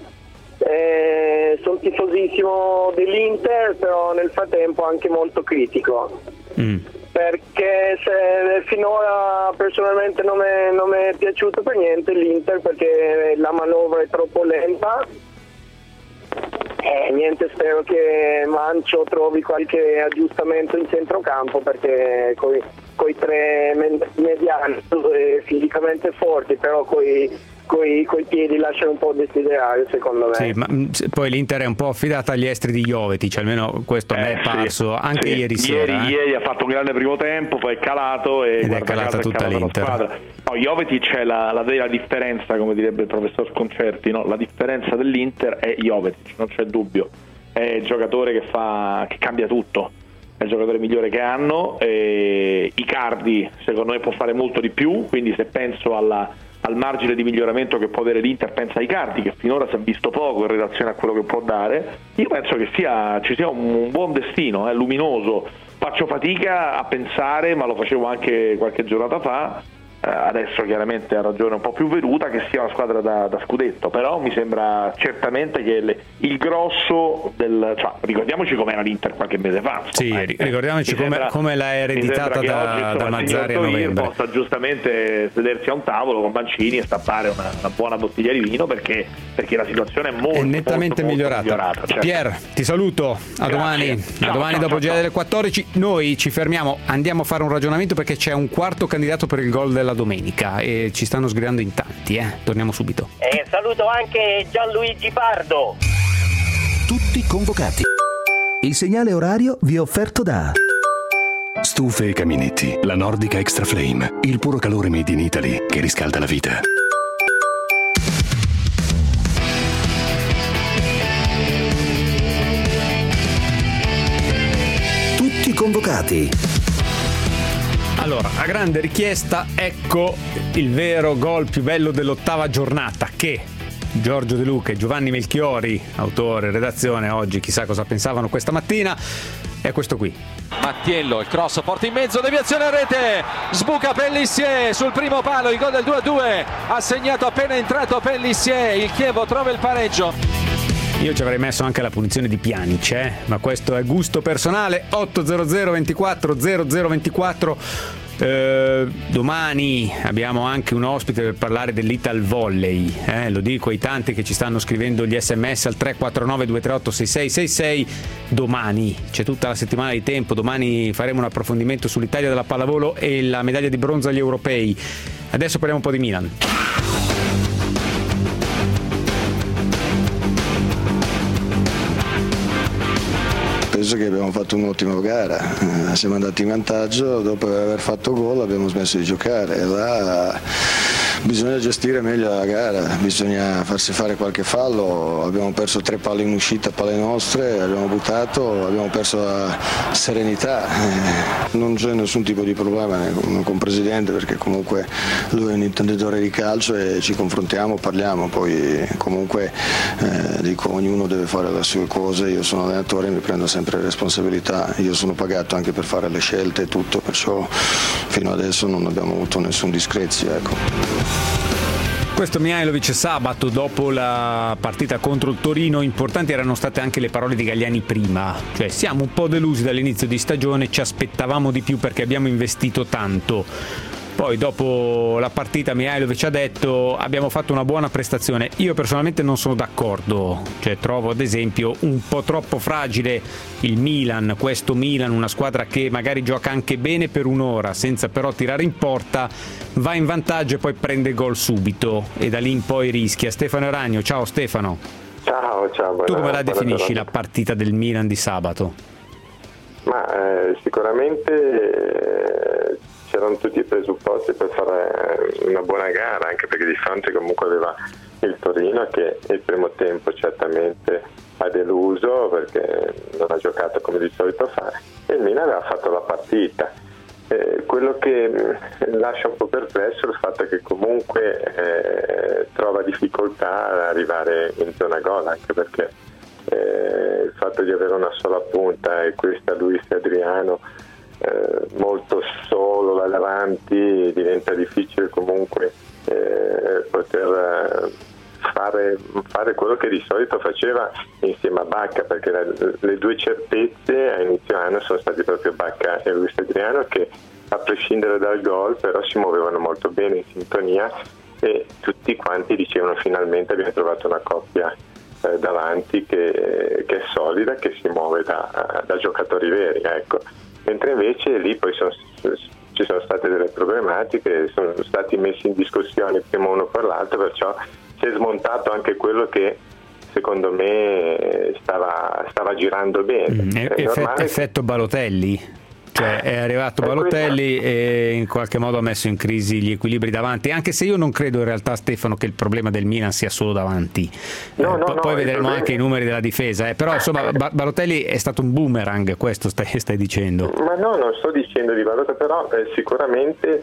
Eh, sono tifosissimo dell'Inter, però nel frattempo anche molto critico, mm. perché se finora personalmente non mi è piaciuto per niente l'Inter, perché la manovra è troppo lenta. Eh, niente, spero che Mancio trovi qualche aggiustamento in centrocampo, perché coi, coi tre mediani eh, fisicamente forti, però coi Coi, coi piedi lasciano un po' desiderario, secondo me. Sì, ma poi l'Inter è un po' affidata agli esteri di Jovetic, almeno questo eh, a me è parso sì, anche sì. ieri sera. Ieri, eh. ieri ha fatto un grande primo tempo, poi è calato e ed è calata tutta l'Inter. Poi Jovetic è la, la vera differenza, come direbbe il professor Sconcerti, no? La differenza dell'Inter è Jovetic, non c'è dubbio. È il giocatore che fa che cambia tutto. È il giocatore migliore che hanno. E Icardi secondo me può fare molto di più, quindi se penso alla al margine di miglioramento che può avere l'Inter, pensa a Icardi, che finora si è visto poco in relazione a quello che può dare. Io penso che sia, ci sia un, un buon destino, è eh, luminoso. Faccio fatica a pensare, ma lo facevo anche qualche giornata fa, eh, adesso chiaramente ha ragione un po' più veduta, che sia una squadra da, da scudetto, però mi sembra certamente che le, il grosso del, cioè, ricordiamoci com'era l'Inter qualche mese fa, insomma, sì, ricordiamoci come, sembra, come l'ha ereditata da, oggi, insomma, da Mazzarri a novembre possa giustamente sedersi a un tavolo con Mancini e stappare una, una buona bottiglia di vino, perché, perché la situazione è molto, è nettamente molto, migliorata, molto migliorata certo. Pier, ti saluto, a Grazie. domani ciao, a domani ciao, dopo il girare delle quattordici. Noi ci fermiamo, andiamo a fare un ragionamento, perché c'è un quarto candidato per il gol della domenica e ci stanno sgridando in tanti, eh. Torniamo subito. E saluto anche Gianluigi Pardo. Tutti convocati. Il segnale orario vi è offerto da Stufe e caminetti, la Nordica Extra Flame, il puro calore made in Italy che riscalda la vita. Tutti convocati. Allora, a grande richiesta, ecco il vero gol più bello dell'ottava giornata, che Giorgio De Luca e Giovanni Melchiori, autore, redazione, oggi chissà cosa pensavano questa mattina, è questo qui. Mattiello, il cross, porta in mezzo, deviazione a rete, sbuca Pellissier sul primo palo, il gol del due a due, ha segnato appena entrato Pellissier, il Chievo trova il pareggio. Io ci avrei messo anche la punizione di Pjanic, eh? Ma questo è gusto personale. Otto zero zero ventiquattro zero zero ventiquattro. Eh, domani abbiamo anche un ospite per parlare dell'Ital Volley, eh? Lo dico ai tanti che ci stanno scrivendo gli sms al tre quattro nove due tre otto sei sei sei sei. Domani c'è tutta la settimana di tempo, domani faremo un approfondimento sull'Italia della pallavolo e la medaglia di bronzo agli europei. Adesso parliamo un po' di Milan. Penso che abbiamo fatto un'ottima gara, siamo andati in vantaggio, dopo aver fatto gol abbiamo smesso di giocare, là bisogna gestire meglio la gara, bisogna farsi fare qualche fallo, abbiamo perso tre palle in uscita, palle nostre, abbiamo buttato, abbiamo perso la serenità, non c'è nessun tipo di problema con il presidente perché comunque lui è un intenditore di calcio e ci confrontiamo, parliamo, poi comunque eh, dico ognuno deve fare le sue cose, io sono allenatore e mi prendo sempre responsabilità, io sono pagato anche per fare le scelte e tutto, perciò fino adesso non abbiamo avuto nessun discrezio, ecco. Questo Mihajlovic sabato dopo la partita contro il Torino, importanti erano state anche le parole di Galliani prima, cioè siamo un po' delusi dall'inizio di stagione, ci aspettavamo di più perché abbiamo investito tanto. Poi dopo la partita Mihajlovic ha detto abbiamo fatto una buona prestazione. Io personalmente non sono d'accordo, cioè trovo ad esempio un po' troppo fragile il Milan, questo Milan, una squadra che magari gioca anche bene per un'ora senza però tirare in porta, va in vantaggio e poi prende gol subito e da lì in poi rischia. Stefano Ragno, ciao Stefano. Ciao, ciao. Buona, tu come la definisci buona la partita del Milan di sabato? Ma eh, sicuramente eh, c'erano tutti i presupposti per fare una buona gara, anche perché di fronte comunque aveva il Torino che il primo tempo certamente ha deluso perché non ha giocato come di solito fa e il Milan aveva fatto la partita. Eh, quello che lascia un po' perplesso è il fatto che comunque eh, trova difficoltà ad arrivare in zona gol, anche perché eh, il fatto di avere una sola punta e questa Luis Adriano eh, molto solo là davanti diventa difficile comunque eh, poter fare, fare quello che di solito faceva insieme a Bacca, perché la, le due certezze a inizio anno sono stati proprio Bacca e Luis Adriano che a prescindere dal gol però si muovevano molto bene in sintonia e tutti quanti dicevano finalmente abbiamo trovato una coppia eh, davanti che, che è solida, che si muove da, da giocatori veri, ecco. Mentre invece lì poi sono, ci sono state delle problematiche, sono stati messi in discussione prima uno per l'altro, perciò si è smontato anche quello che secondo me stava, stava girando bene. Mm, è effetto, effetto Balotelli? Cioè è arrivato Balotelli e in qualche modo ha messo in crisi gli equilibri davanti, anche se io non credo in realtà, Stefano, che il problema del Milan sia solo davanti. No, eh, no, p- no, poi vedremo problema... anche i numeri della difesa, eh. Però insomma ba- Balotelli è stato un boomerang, questo stai, stai dicendo. Ma no, non sto dicendo di Balotelli, però eh, sicuramente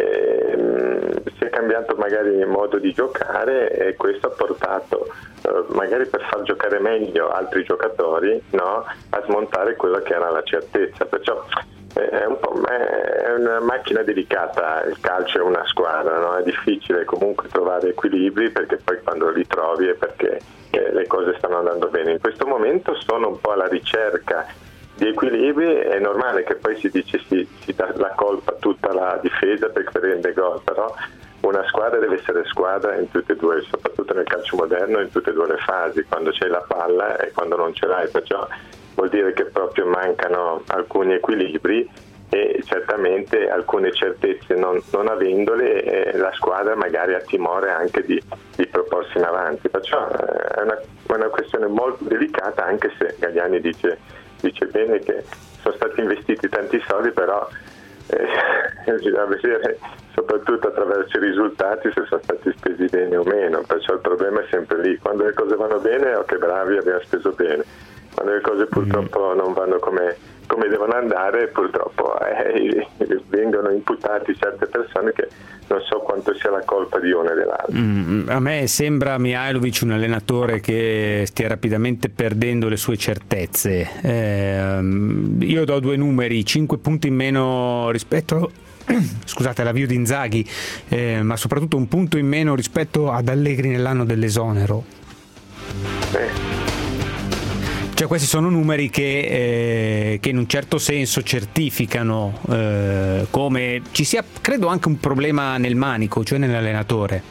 eh, si è cambiato magari il modo di giocare e questo ha portato eh, magari per far giocare meglio altri giocatori, no, a smontare quella che era la certezza, perciò è, un po', è una macchina delicata, il calcio è una squadra, no? È difficile comunque trovare equilibri perché poi quando li trovi è perché eh, le cose stanno andando bene. In questo momento sono un po' alla ricerca di equilibri, è normale che poi si dice si, si dà la colpa a tutta la difesa perché prende gol, però una squadra deve essere squadra in tutte e due, soprattutto nel calcio moderno, in tutte e due le fasi, quando c'hai la palla e quando non ce l'hai, perciò vuol dire che proprio mancano alcuni equilibri e certamente alcune certezze non, non avendole eh, la squadra magari ha timore anche di, di proporsi in avanti, perciò eh, è una, una questione molto delicata, anche se Galliani dice, dice bene che sono stati investiti tanti soldi, però eh, bisogna vedere soprattutto attraverso i risultati se sono stati spesi bene o meno, perciò il problema è sempre lì, quando le cose vanno bene ok bravi abbiamo speso bene, quando le cose purtroppo non vanno come, come devono andare, purtroppo eh, vengono imputati certe persone che non so quanto sia la colpa di una e dell'altra. Mm, a me sembra Mihajlovic un allenatore che stia rapidamente perdendo le sue certezze. Eh, io do due numeri: cinque punti in meno rispetto scusate all'avvio di Inzaghi, eh, ma soprattutto un punto in meno rispetto ad Allegri nell'anno dell'esonero. Eh. Cioè questi sono numeri che, eh, che in un certo senso certificano eh, come ci sia, credo, anche un problema nel manico, cioè nell'allenatore.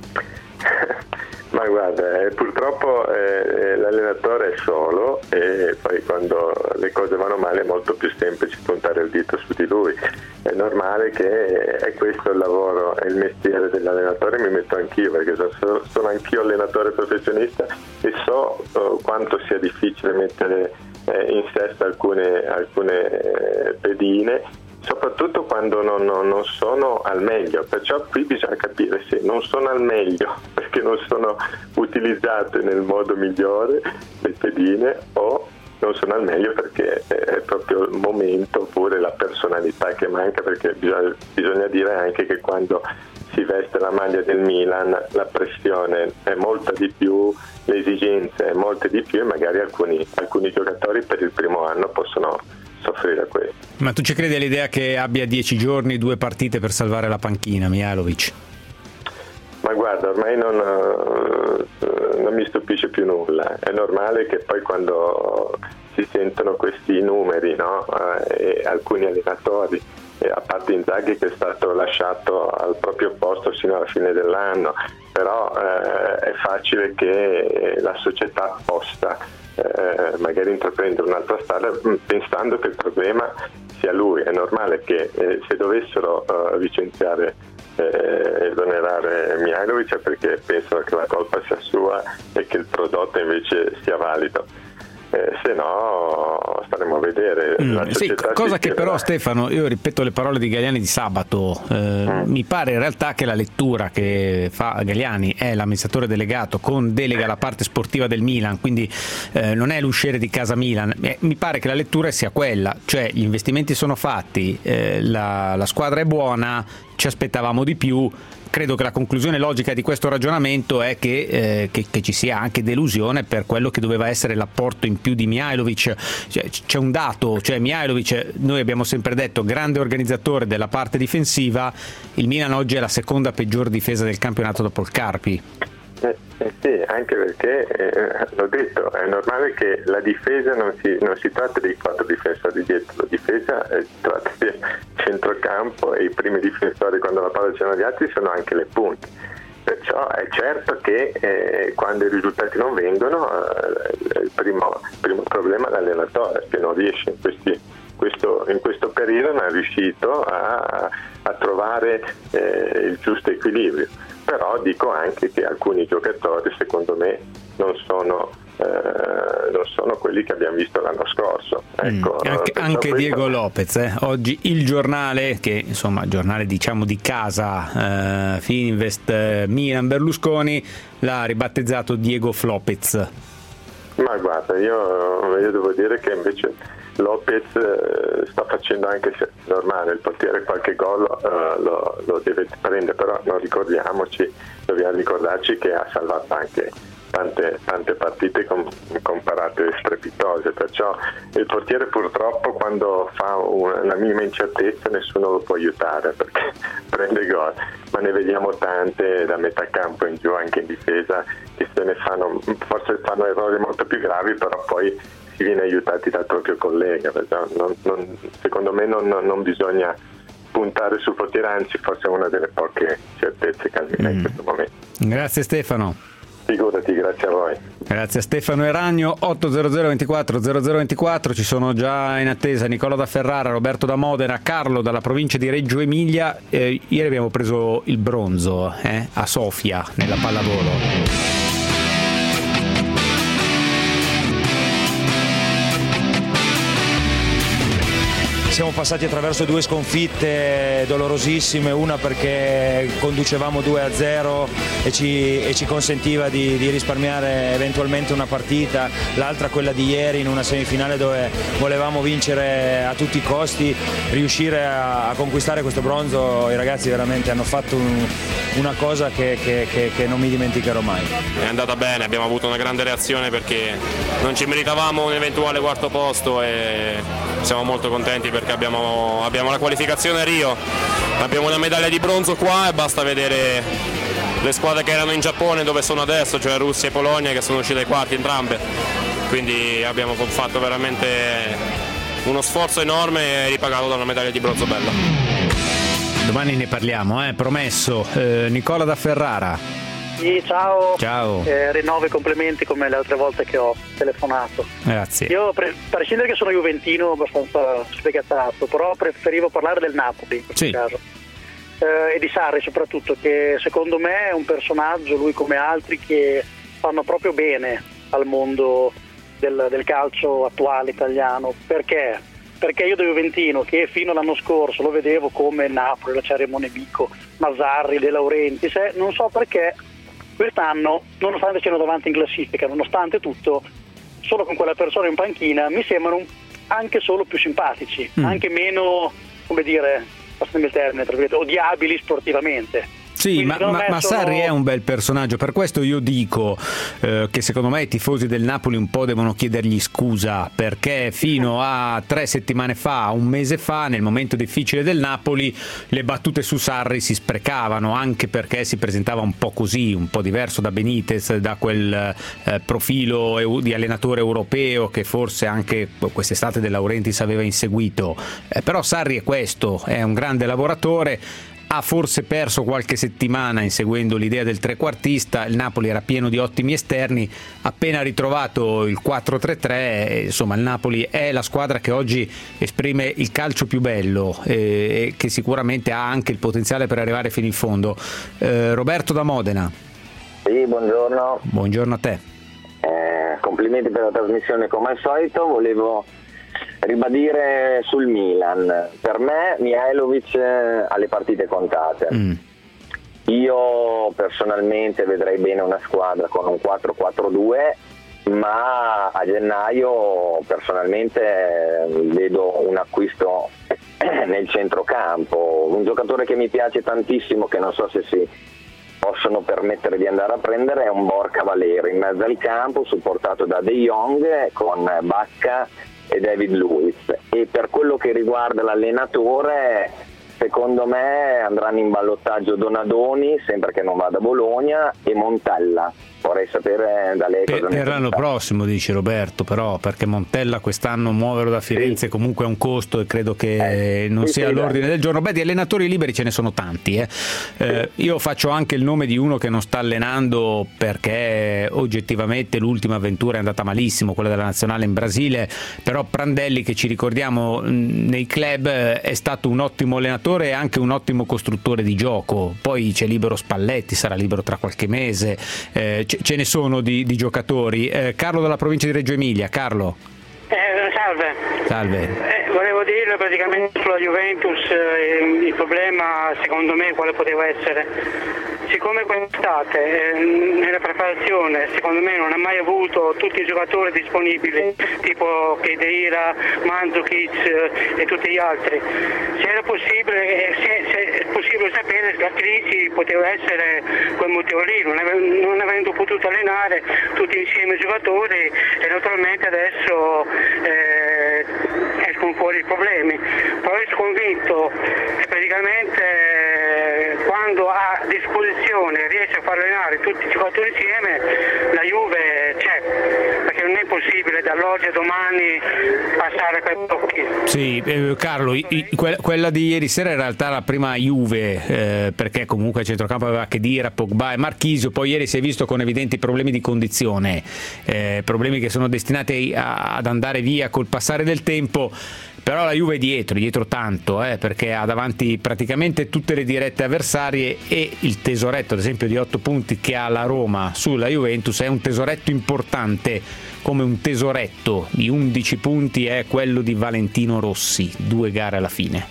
Ma guarda, eh, purtroppo eh, l'allenatore è solo e poi quando le cose vanno male è molto più semplice puntare il dito su di lui. È normale che è questo il lavoro, è il mestiere dell'allenatore, mi metto anch'io perché sono, sono anch'io allenatore professionista e so uh, quanto sia difficile mettere eh, in sesto alcune, alcune eh, pedine, soprattutto quando non, non, non sono al meglio. Perciò qui bisogna capire se non sono al meglio perché non sono utilizzate nel modo migliore le pedine, o non sono al meglio perché è proprio il momento, oppure la personalità che manca, perché bisogna, bisogna dire anche che quando si veste la maglia del Milan la pressione è molta di più, le esigenze è molte di più e magari alcuni, alcuni giocatori per il primo anno possono soffrire questo. Ma tu ci credi all'idea che abbia dieci giorni, due partite per salvare la panchina, Mihajlovic? Ma guarda, ormai non, non mi stupisce più nulla. È normale che poi quando si sentono questi numeri, no? E alcuni allenatori, a parte Inzaghi che è stato lasciato al proprio posto fino alla fine dell'anno, però eh, è facile che la società possa eh, magari intraprendere un'altra strada pensando che il problema sia lui. È normale che eh, se dovessero uh, licenziare Eh, esonerare Mihajlovic è perché pensano che la colpa sia sua e che il prodotto invece sia valido. Eh, se no staremo a vedere. Mm, la sì, cosa che però, va. Stefano, io ripeto le parole di Galliani di sabato, eh, mm. mi pare in realtà che la lettura che fa Galliani, è l'amministratore delegato con delega alla parte sportiva del Milan, quindi eh, non è l'usciere di casa Milan, eh, mi pare che la lettura sia quella, cioè gli investimenti sono fatti, eh, la, la squadra è buona, ci aspettavamo di più. Credo che la conclusione logica di questo ragionamento è che, eh, che, che ci sia anche delusione per quello che doveva essere l'apporto in più di Mihajlovic. Cioè, c'è un dato, cioè Mihajlovic, noi abbiamo sempre detto, grande organizzatore della parte difensiva, il Milan oggi è la seconda peggior difesa del campionato dopo il Carpi. Eh, eh sì, anche perché eh, l'ho detto, è normale che la difesa non si, non si tratta dei quattro difensori dietro, la difesa eh, si tratta di centrocampo e i primi difensori quando la palla c'erano gli altri sono anche le punte. Perciò è certo che eh, quando i risultati non vengono eh, il, primo, il primo problema è l'allenatore che non riesce in questi Questo, in questo periodo non è riuscito a, a trovare eh, il giusto equilibrio. Però dico anche che alcuni giocatori secondo me non sono, eh, non sono quelli che abbiamo visto l'anno scorso. Ecco, mm, anche anche questo... Diego Lopez, eh. Oggi il giornale, che insomma giornale diciamo di casa, eh, Fininvest, eh, Milan Berlusconi, l'ha ribattezzato Diego Flopez. Ma guarda, io, io devo dire che invece Lopez eh, sta facendo anche, se normale, il portiere qualche gol eh, lo, lo deve prendere, però non ricordiamoci, dobbiamo ricordarci che ha salvato anche tante, tante partite con, con parate strepitose, perciò il portiere purtroppo quando fa una, una minima incertezza nessuno lo può aiutare perché prende gol, ma ne vediamo tante da metà campo in giù anche in difesa che se ne fanno, forse fanno errori molto più gravi, però poi si viene aiutati dal proprio collega. Non, non, secondo me non, non bisogna puntare sul portiere, anzi forse è una delle poche certezze che almeno mm. in questo momento. Grazie Stefano. Figurati, grazie a voi. Grazie a Stefano Eragno. Otto zero zero ventiquattro zero zero ventiquattro, ci sono già in attesa Nicola da Ferrara, Roberto da Modena, Carlo dalla provincia di Reggio Emilia. Eh, ieri abbiamo preso il bronzo eh, a Sofia nella pallavolo. siamo passati attraverso due sconfitte dolorosissime, una perché conducevamo due a zero e ci, e ci consentiva di, di risparmiare eventualmente una partita, l'altra quella di ieri in una semifinale dove volevamo vincere a tutti i costi, riuscire a, a conquistare questo bronzo. I ragazzi veramente hanno fatto un, una cosa che, che, che, che non mi dimenticherò mai. È andata bene, abbiamo avuto una grande reazione perché non ci meritavamo un eventuale quarto posto e siamo molto contenti perché abbiamo, abbiamo la qualificazione a Rio, abbiamo una medaglia di bronzo qua e basta vedere le squadre che erano in Giappone dove sono adesso, cioè Russia e Polonia, che sono uscite ai quarti entrambe, quindi abbiamo fatto veramente uno sforzo enorme e ripagato da una medaglia di bronzo bella. Domani ne parliamo, eh, promesso. eh, Nicola da Ferrara. Sì, ciao. Ciao. Eh, rinnovo i complimenti come le altre volte che ho telefonato. Grazie. Io, pre- per prescindere che sono juventino abbastanza sfegatato, però preferivo parlare del Napoli in questo sì. caso. Eh, e di Sarri soprattutto, che secondo me è un personaggio, lui come altri, che fanno proprio bene al mondo del, del calcio attuale italiano. Perché? Perché io da juventino, che fino all'anno scorso lo vedevo come il Napoli, la Ceremo Nemico, Mazzarri, De Laurentiis, eh, non so perché quest'anno, nonostante siano davanti in classifica, nonostante tutto, solo con quella persona in panchina mi sembrano anche solo più simpatici, mm. anche meno, come dire, passami il termine, tra virgolette, odiabili sportivamente. Sì, ma, ma, ma sono... Sarri è un bel personaggio, per questo io dico eh, che secondo me i tifosi del Napoli un po' devono chiedergli scusa, perché fino a tre settimane fa, un mese fa, nel momento difficile del Napoli, le battute su Sarri si sprecavano, anche perché si presentava un po' così, un po' diverso da Benitez, da quel eh, profilo eu- di allenatore europeo che forse anche quest'estate De Laurentiis aveva inseguito, eh, però Sarri è questo, è un grande lavoratore. Ha forse perso qualche settimana inseguendo l'idea del trequartista, il Napoli era pieno di ottimi esterni, appena ritrovato il quattro tre tre, insomma il Napoli è la squadra che oggi esprime il calcio più bello e che sicuramente ha anche il potenziale per arrivare fino in fondo. Eh, Roberto da Modena. Sì, buongiorno. Buongiorno a te. Eh, complimenti per la trasmissione come al solito, volevo ribadire sul Milan, per me Mihajlovic ha le partite contate. mm. Io personalmente vedrei bene una squadra con un quattro quattro due, ma a gennaio personalmente vedo un acquisto nel centrocampo, un giocatore che mi piace tantissimo, che non so se si possono permettere di andare a prendere, è un Borca Valero in mezzo al campo, supportato da De Jong con Bacca e David Luiz, e per quello che riguarda l'allenatore secondo me andranno in ballottaggio Donadoni, sempre che non vada a Bologna, e Montella. Vorrei sapere da lei cosa per, ne per l'anno pensa. prossimo, dice Roberto, però perché Montella quest'anno muoverlo da Firenze sì. comunque è un costo e credo che eh, non sì, sia sì, all'ordine dai. del giorno. Beh, di allenatori liberi ce ne sono tanti, eh. Eh, io faccio anche il nome di uno che non sta allenando perché oggettivamente l'ultima avventura è andata malissimo, quella della nazionale in Brasile, però Prandelli, che ci ricordiamo nei club, è stato un ottimo allenatore e anche un ottimo costruttore di gioco. Poi c'è libero Spalletti, sarà libero tra qualche mese, eh, ce ne sono di, di giocatori. eh, Carlo dalla provincia di Reggio Emilia. Carlo. Eh, salve. Salve. Eh, volevo dire praticamente sulla Juventus eh, il problema secondo me quale poteva essere. Siccome quest'estate eh, nella preparazione secondo me non ha mai avuto tutti i giocatori disponibili, tipo Khedira, Mandzukic eh, e tutti gli altri, se era possibile, eh, se, se è possibile sapere se la crisi poteva essere quel motivo lì, non, ave, non avendo potuto allenare tutti insieme i giocatori, e naturalmente adesso eh, escono fuori i problemi. Però sono convinto che praticamente eh, quando ha a disposizione riesce a far allenare tutti i giocatori insieme, la Juve c'è, perché non è possibile dall'oggi a domani passare per blocchi. Sì, eh, Carlo, i, i, que- quella di ieri sera in realtà la prima Juve, eh, perché comunque il centrocampo aveva Khedira, Pogba e Marchisio, poi ieri si è visto con evidenti problemi di condizione, eh, problemi che sono destinati a, ad andare via col passare del tempo. però la Juve è dietro, dietro tanto, eh, perché ha davanti praticamente tutte le dirette avversarie, e il tesoretto ad esempio di otto punti che ha la Roma sulla Juventus è un tesoretto importante, come un tesoretto di undici punti è quello di Valentino Rossi, due gare alla fine.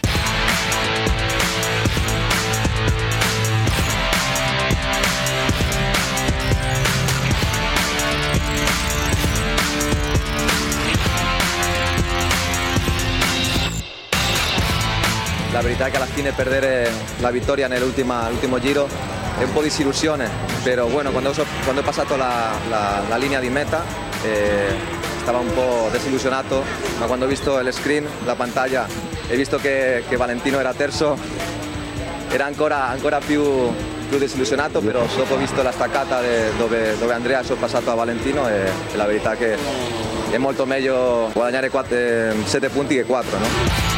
La verità è che alla fine perdere la vittoria nell'ultimo giro è un po' disillusione, però bueno, quando, so, quando ho passato la, la, la linea di meta eh, stavo un po' desillusionato, ma quando ho visto il screen, la pantalla, e visto che, che Valentino era terzo, era ancora, ancora più, più desillusionato, però dopo ho visto la staccata de, dove, dove Andrea ha sorpassato a Valentino, e, e la verità è che è molto meglio guadagnare sette punti che quattro, no?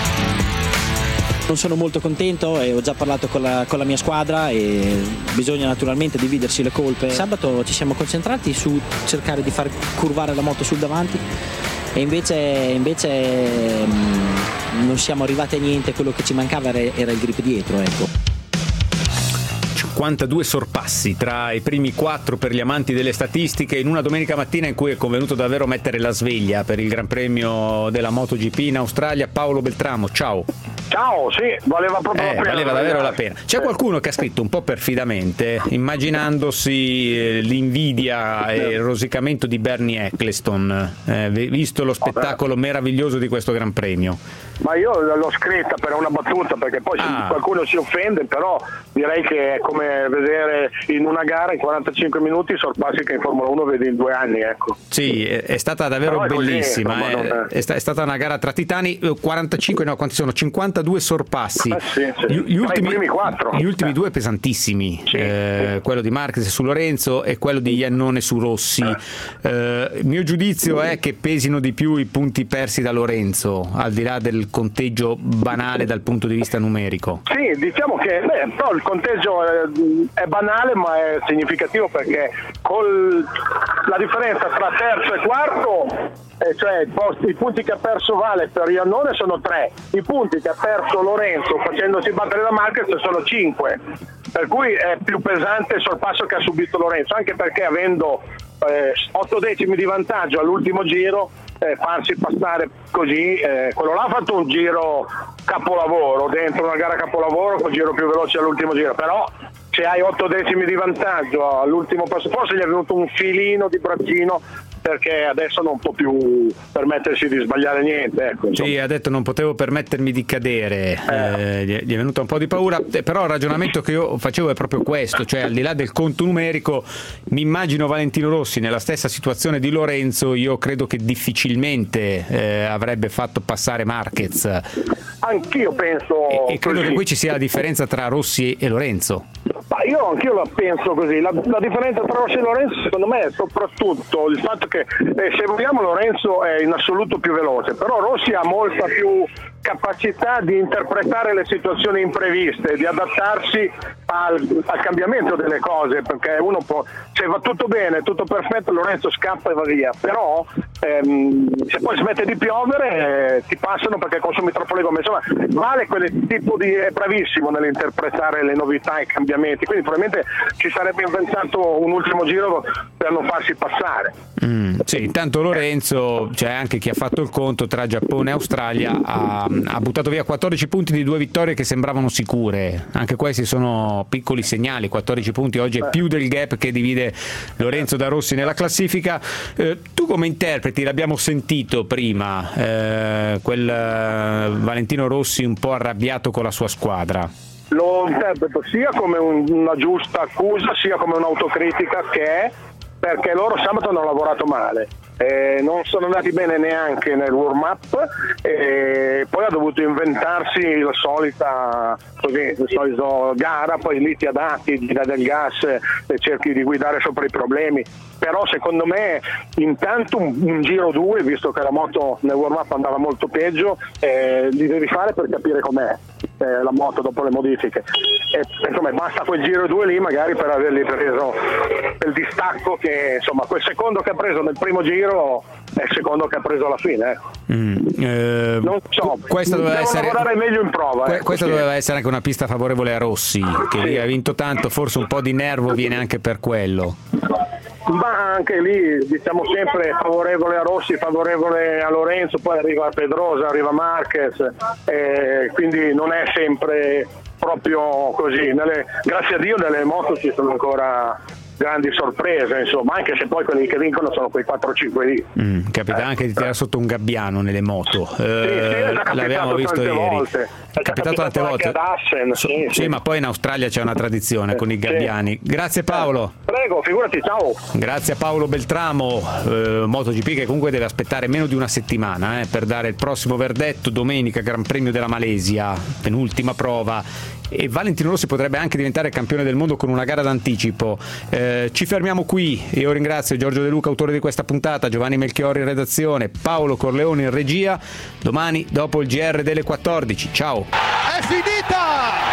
Non sono molto contento e ho già parlato con la, con la mia squadra, e bisogna naturalmente dividersi le colpe. Sabato ci siamo concentrati su cercare di far curvare la moto sul davanti, e invece, invece mh, non siamo arrivati a niente. Quello che ci mancava era, era il grip dietro, ecco. cinquantadue sorpassi tra i primi quattro per gli amanti delle statistiche, in una domenica mattina in cui è convenuto davvero mettere la sveglia per il Gran Premio della MotoGP in Australia. Paolo Beltramo, ciao. Ciao, sì, valeva proprio eh, la pena. Valeva davvero la pena. C'è qualcuno che ha scritto un po' perfidamente, immaginandosi l'invidia e il rosicamento di Bernie Eccleston, eh, visto lo spettacolo meraviglioso di questo Gran Premio. Ma io l'ho scritta per una battuta, perché poi ah. qualcuno si offende, però direi che è come vedere in una gara in quarantacinque minuti i sorpassi che in Formula uno vedi in due anni, ecco. Sì, è, è stata davvero è bellissima, così, è, è... È, sta, è stata una gara tra titani. quarantacinque, no, quanti sono? cinquantadue sorpassi. Eh sì, sì. Gli, gli ultimi, i primi quattro. Gli ultimi eh. due pesantissimi, sì, eh, sì. quello di Marquez su Lorenzo e quello di Iannone su Rossi. Eh. Eh, il mio giudizio è che pesino di più i punti persi da Lorenzo, al di là del conteggio banale dal punto di vista numerico. Sì, diciamo che beh, però il conteggio è, è banale, ma è significativo, perché col, la differenza tra terzo e quarto, eh, cioè i, posti, i punti che ha perso Vale per Iannone sono tre, i punti che ha perso Lorenzo facendosi battere da Marquez sono cinque, per cui è più pesante il sorpasso che ha subito Lorenzo, anche perché avendo eh, otto decimi di vantaggio all'ultimo giro, Eh, farsi passare così, eh, quello là ha fatto un giro capolavoro, dentro una gara capolavoro con il giro più veloce all'ultimo giro, però se hai otto decimi di vantaggio all'ultimo passo, forse gli è venuto un filino di braccino, perché adesso non può più permettersi di sbagliare niente, ecco, sì, ha detto non potevo permettermi di cadere, eh. Eh, gli è venuta un po' di paura, però il ragionamento che io facevo è proprio questo, cioè al di là del conto numerico mi immagino Valentino Rossi nella stessa situazione di Lorenzo, io credo che difficilmente eh, avrebbe fatto passare Marquez. Anch'io penso e, e credo così. che qui ci sia la differenza tra Rossi e Lorenzo. Ma io anch'io la penso così, la, la differenza tra Rossi e Lorenzo secondo me è soprattutto il fatto che eh, se vogliamo Lorenzo è in assoluto più veloce, però Rossi ha molta più capacità di interpretare le situazioni impreviste, di adattarsi al, al cambiamento delle cose, perché uno può, se va tutto bene, tutto perfetto, Lorenzo scappa e va via, però ehm, se poi smette di piovere eh, ti passano perché consumi troppo le gomme, insomma Vale quel tipo di, è bravissimo nell'interpretare le novità e i cambiamenti, quindi probabilmente ci sarebbe inventato un ultimo giro per non farsi passare. Mm, sì, intanto Lorenzo, c'è anche chi ha fatto il conto tra Giappone e Australia, ha, ha buttato via quattordici punti di due vittorie che sembravano sicure, anche questi sono piccoli segnali, quattordici punti oggi è più del gap che divide Lorenzo da Rossi nella classifica. Eh, tu come interpreti, l'abbiamo sentito prima, eh, quel eh, Valentino Rossi un po' arrabbiato con la sua squadra? Lo interpreto sia come un, una giusta accusa, sia come un'autocritica che è, perché loro sabato hanno lavorato male, eh, non sono andati bene neanche nel warm up, e poi ha dovuto inventarsi la solita così, il solito gara, poi lì ti adatti, ti dai del gas e cerchi di guidare sopra i problemi, però secondo me intanto un, un giro due, visto che la moto nel warm up andava molto peggio, eh, li devi fare per capire com'è. eh, la moto dopo le modifiche. E, insomma, basta quel giro e due lì magari per avergli preso il distacco che, insomma, quel secondo che ha preso nel primo giro è il secondo che ha preso alla fine. Eh. Mm, eh, non so, questa doveva essere, lavorare meglio in prova. Que- eh, questa così. doveva essere anche una pista favorevole a Rossi, che sì. lì ha vinto tanto, forse un po' di nervo viene anche per quello. Ma anche lì diciamo sempre favorevole a Rossi, favorevole a Lorenzo, poi arriva Pedrosa, arriva Marquez, eh, quindi non è sempre proprio così. Nelle, grazie a Dio nelle moto ci sono ancora grandi sorprese, insomma, anche se poi quelli che vincono sono quei quattro cinque lì. Mm, capita eh. anche di tirare sotto un gabbiano nelle moto. Eh, sì, sì, l'abbiamo visto ieri. Volte. È capitato tante volte. Ad Assen, so, sì, sì, sì. ma poi in Australia c'è una tradizione eh, con i gabbiani. Sì. Grazie Paolo. Prego, figurati, ciao. Grazie a Paolo Beltramo, eh, MotoGP che comunque deve aspettare meno di una settimana eh, per dare il prossimo verdetto. Domenica Gran Premio della Malesia, penultima prova. E Valentino Rossi potrebbe anche diventare campione del mondo con una gara d'anticipo. Eh, ci fermiamo qui. Io ringrazio Giorgio De Luca, autore di questa puntata, Giovanni Melchiorri in redazione, Paolo Corleone in regia. Domani dopo il G R delle quattordici. Ciao. È finita!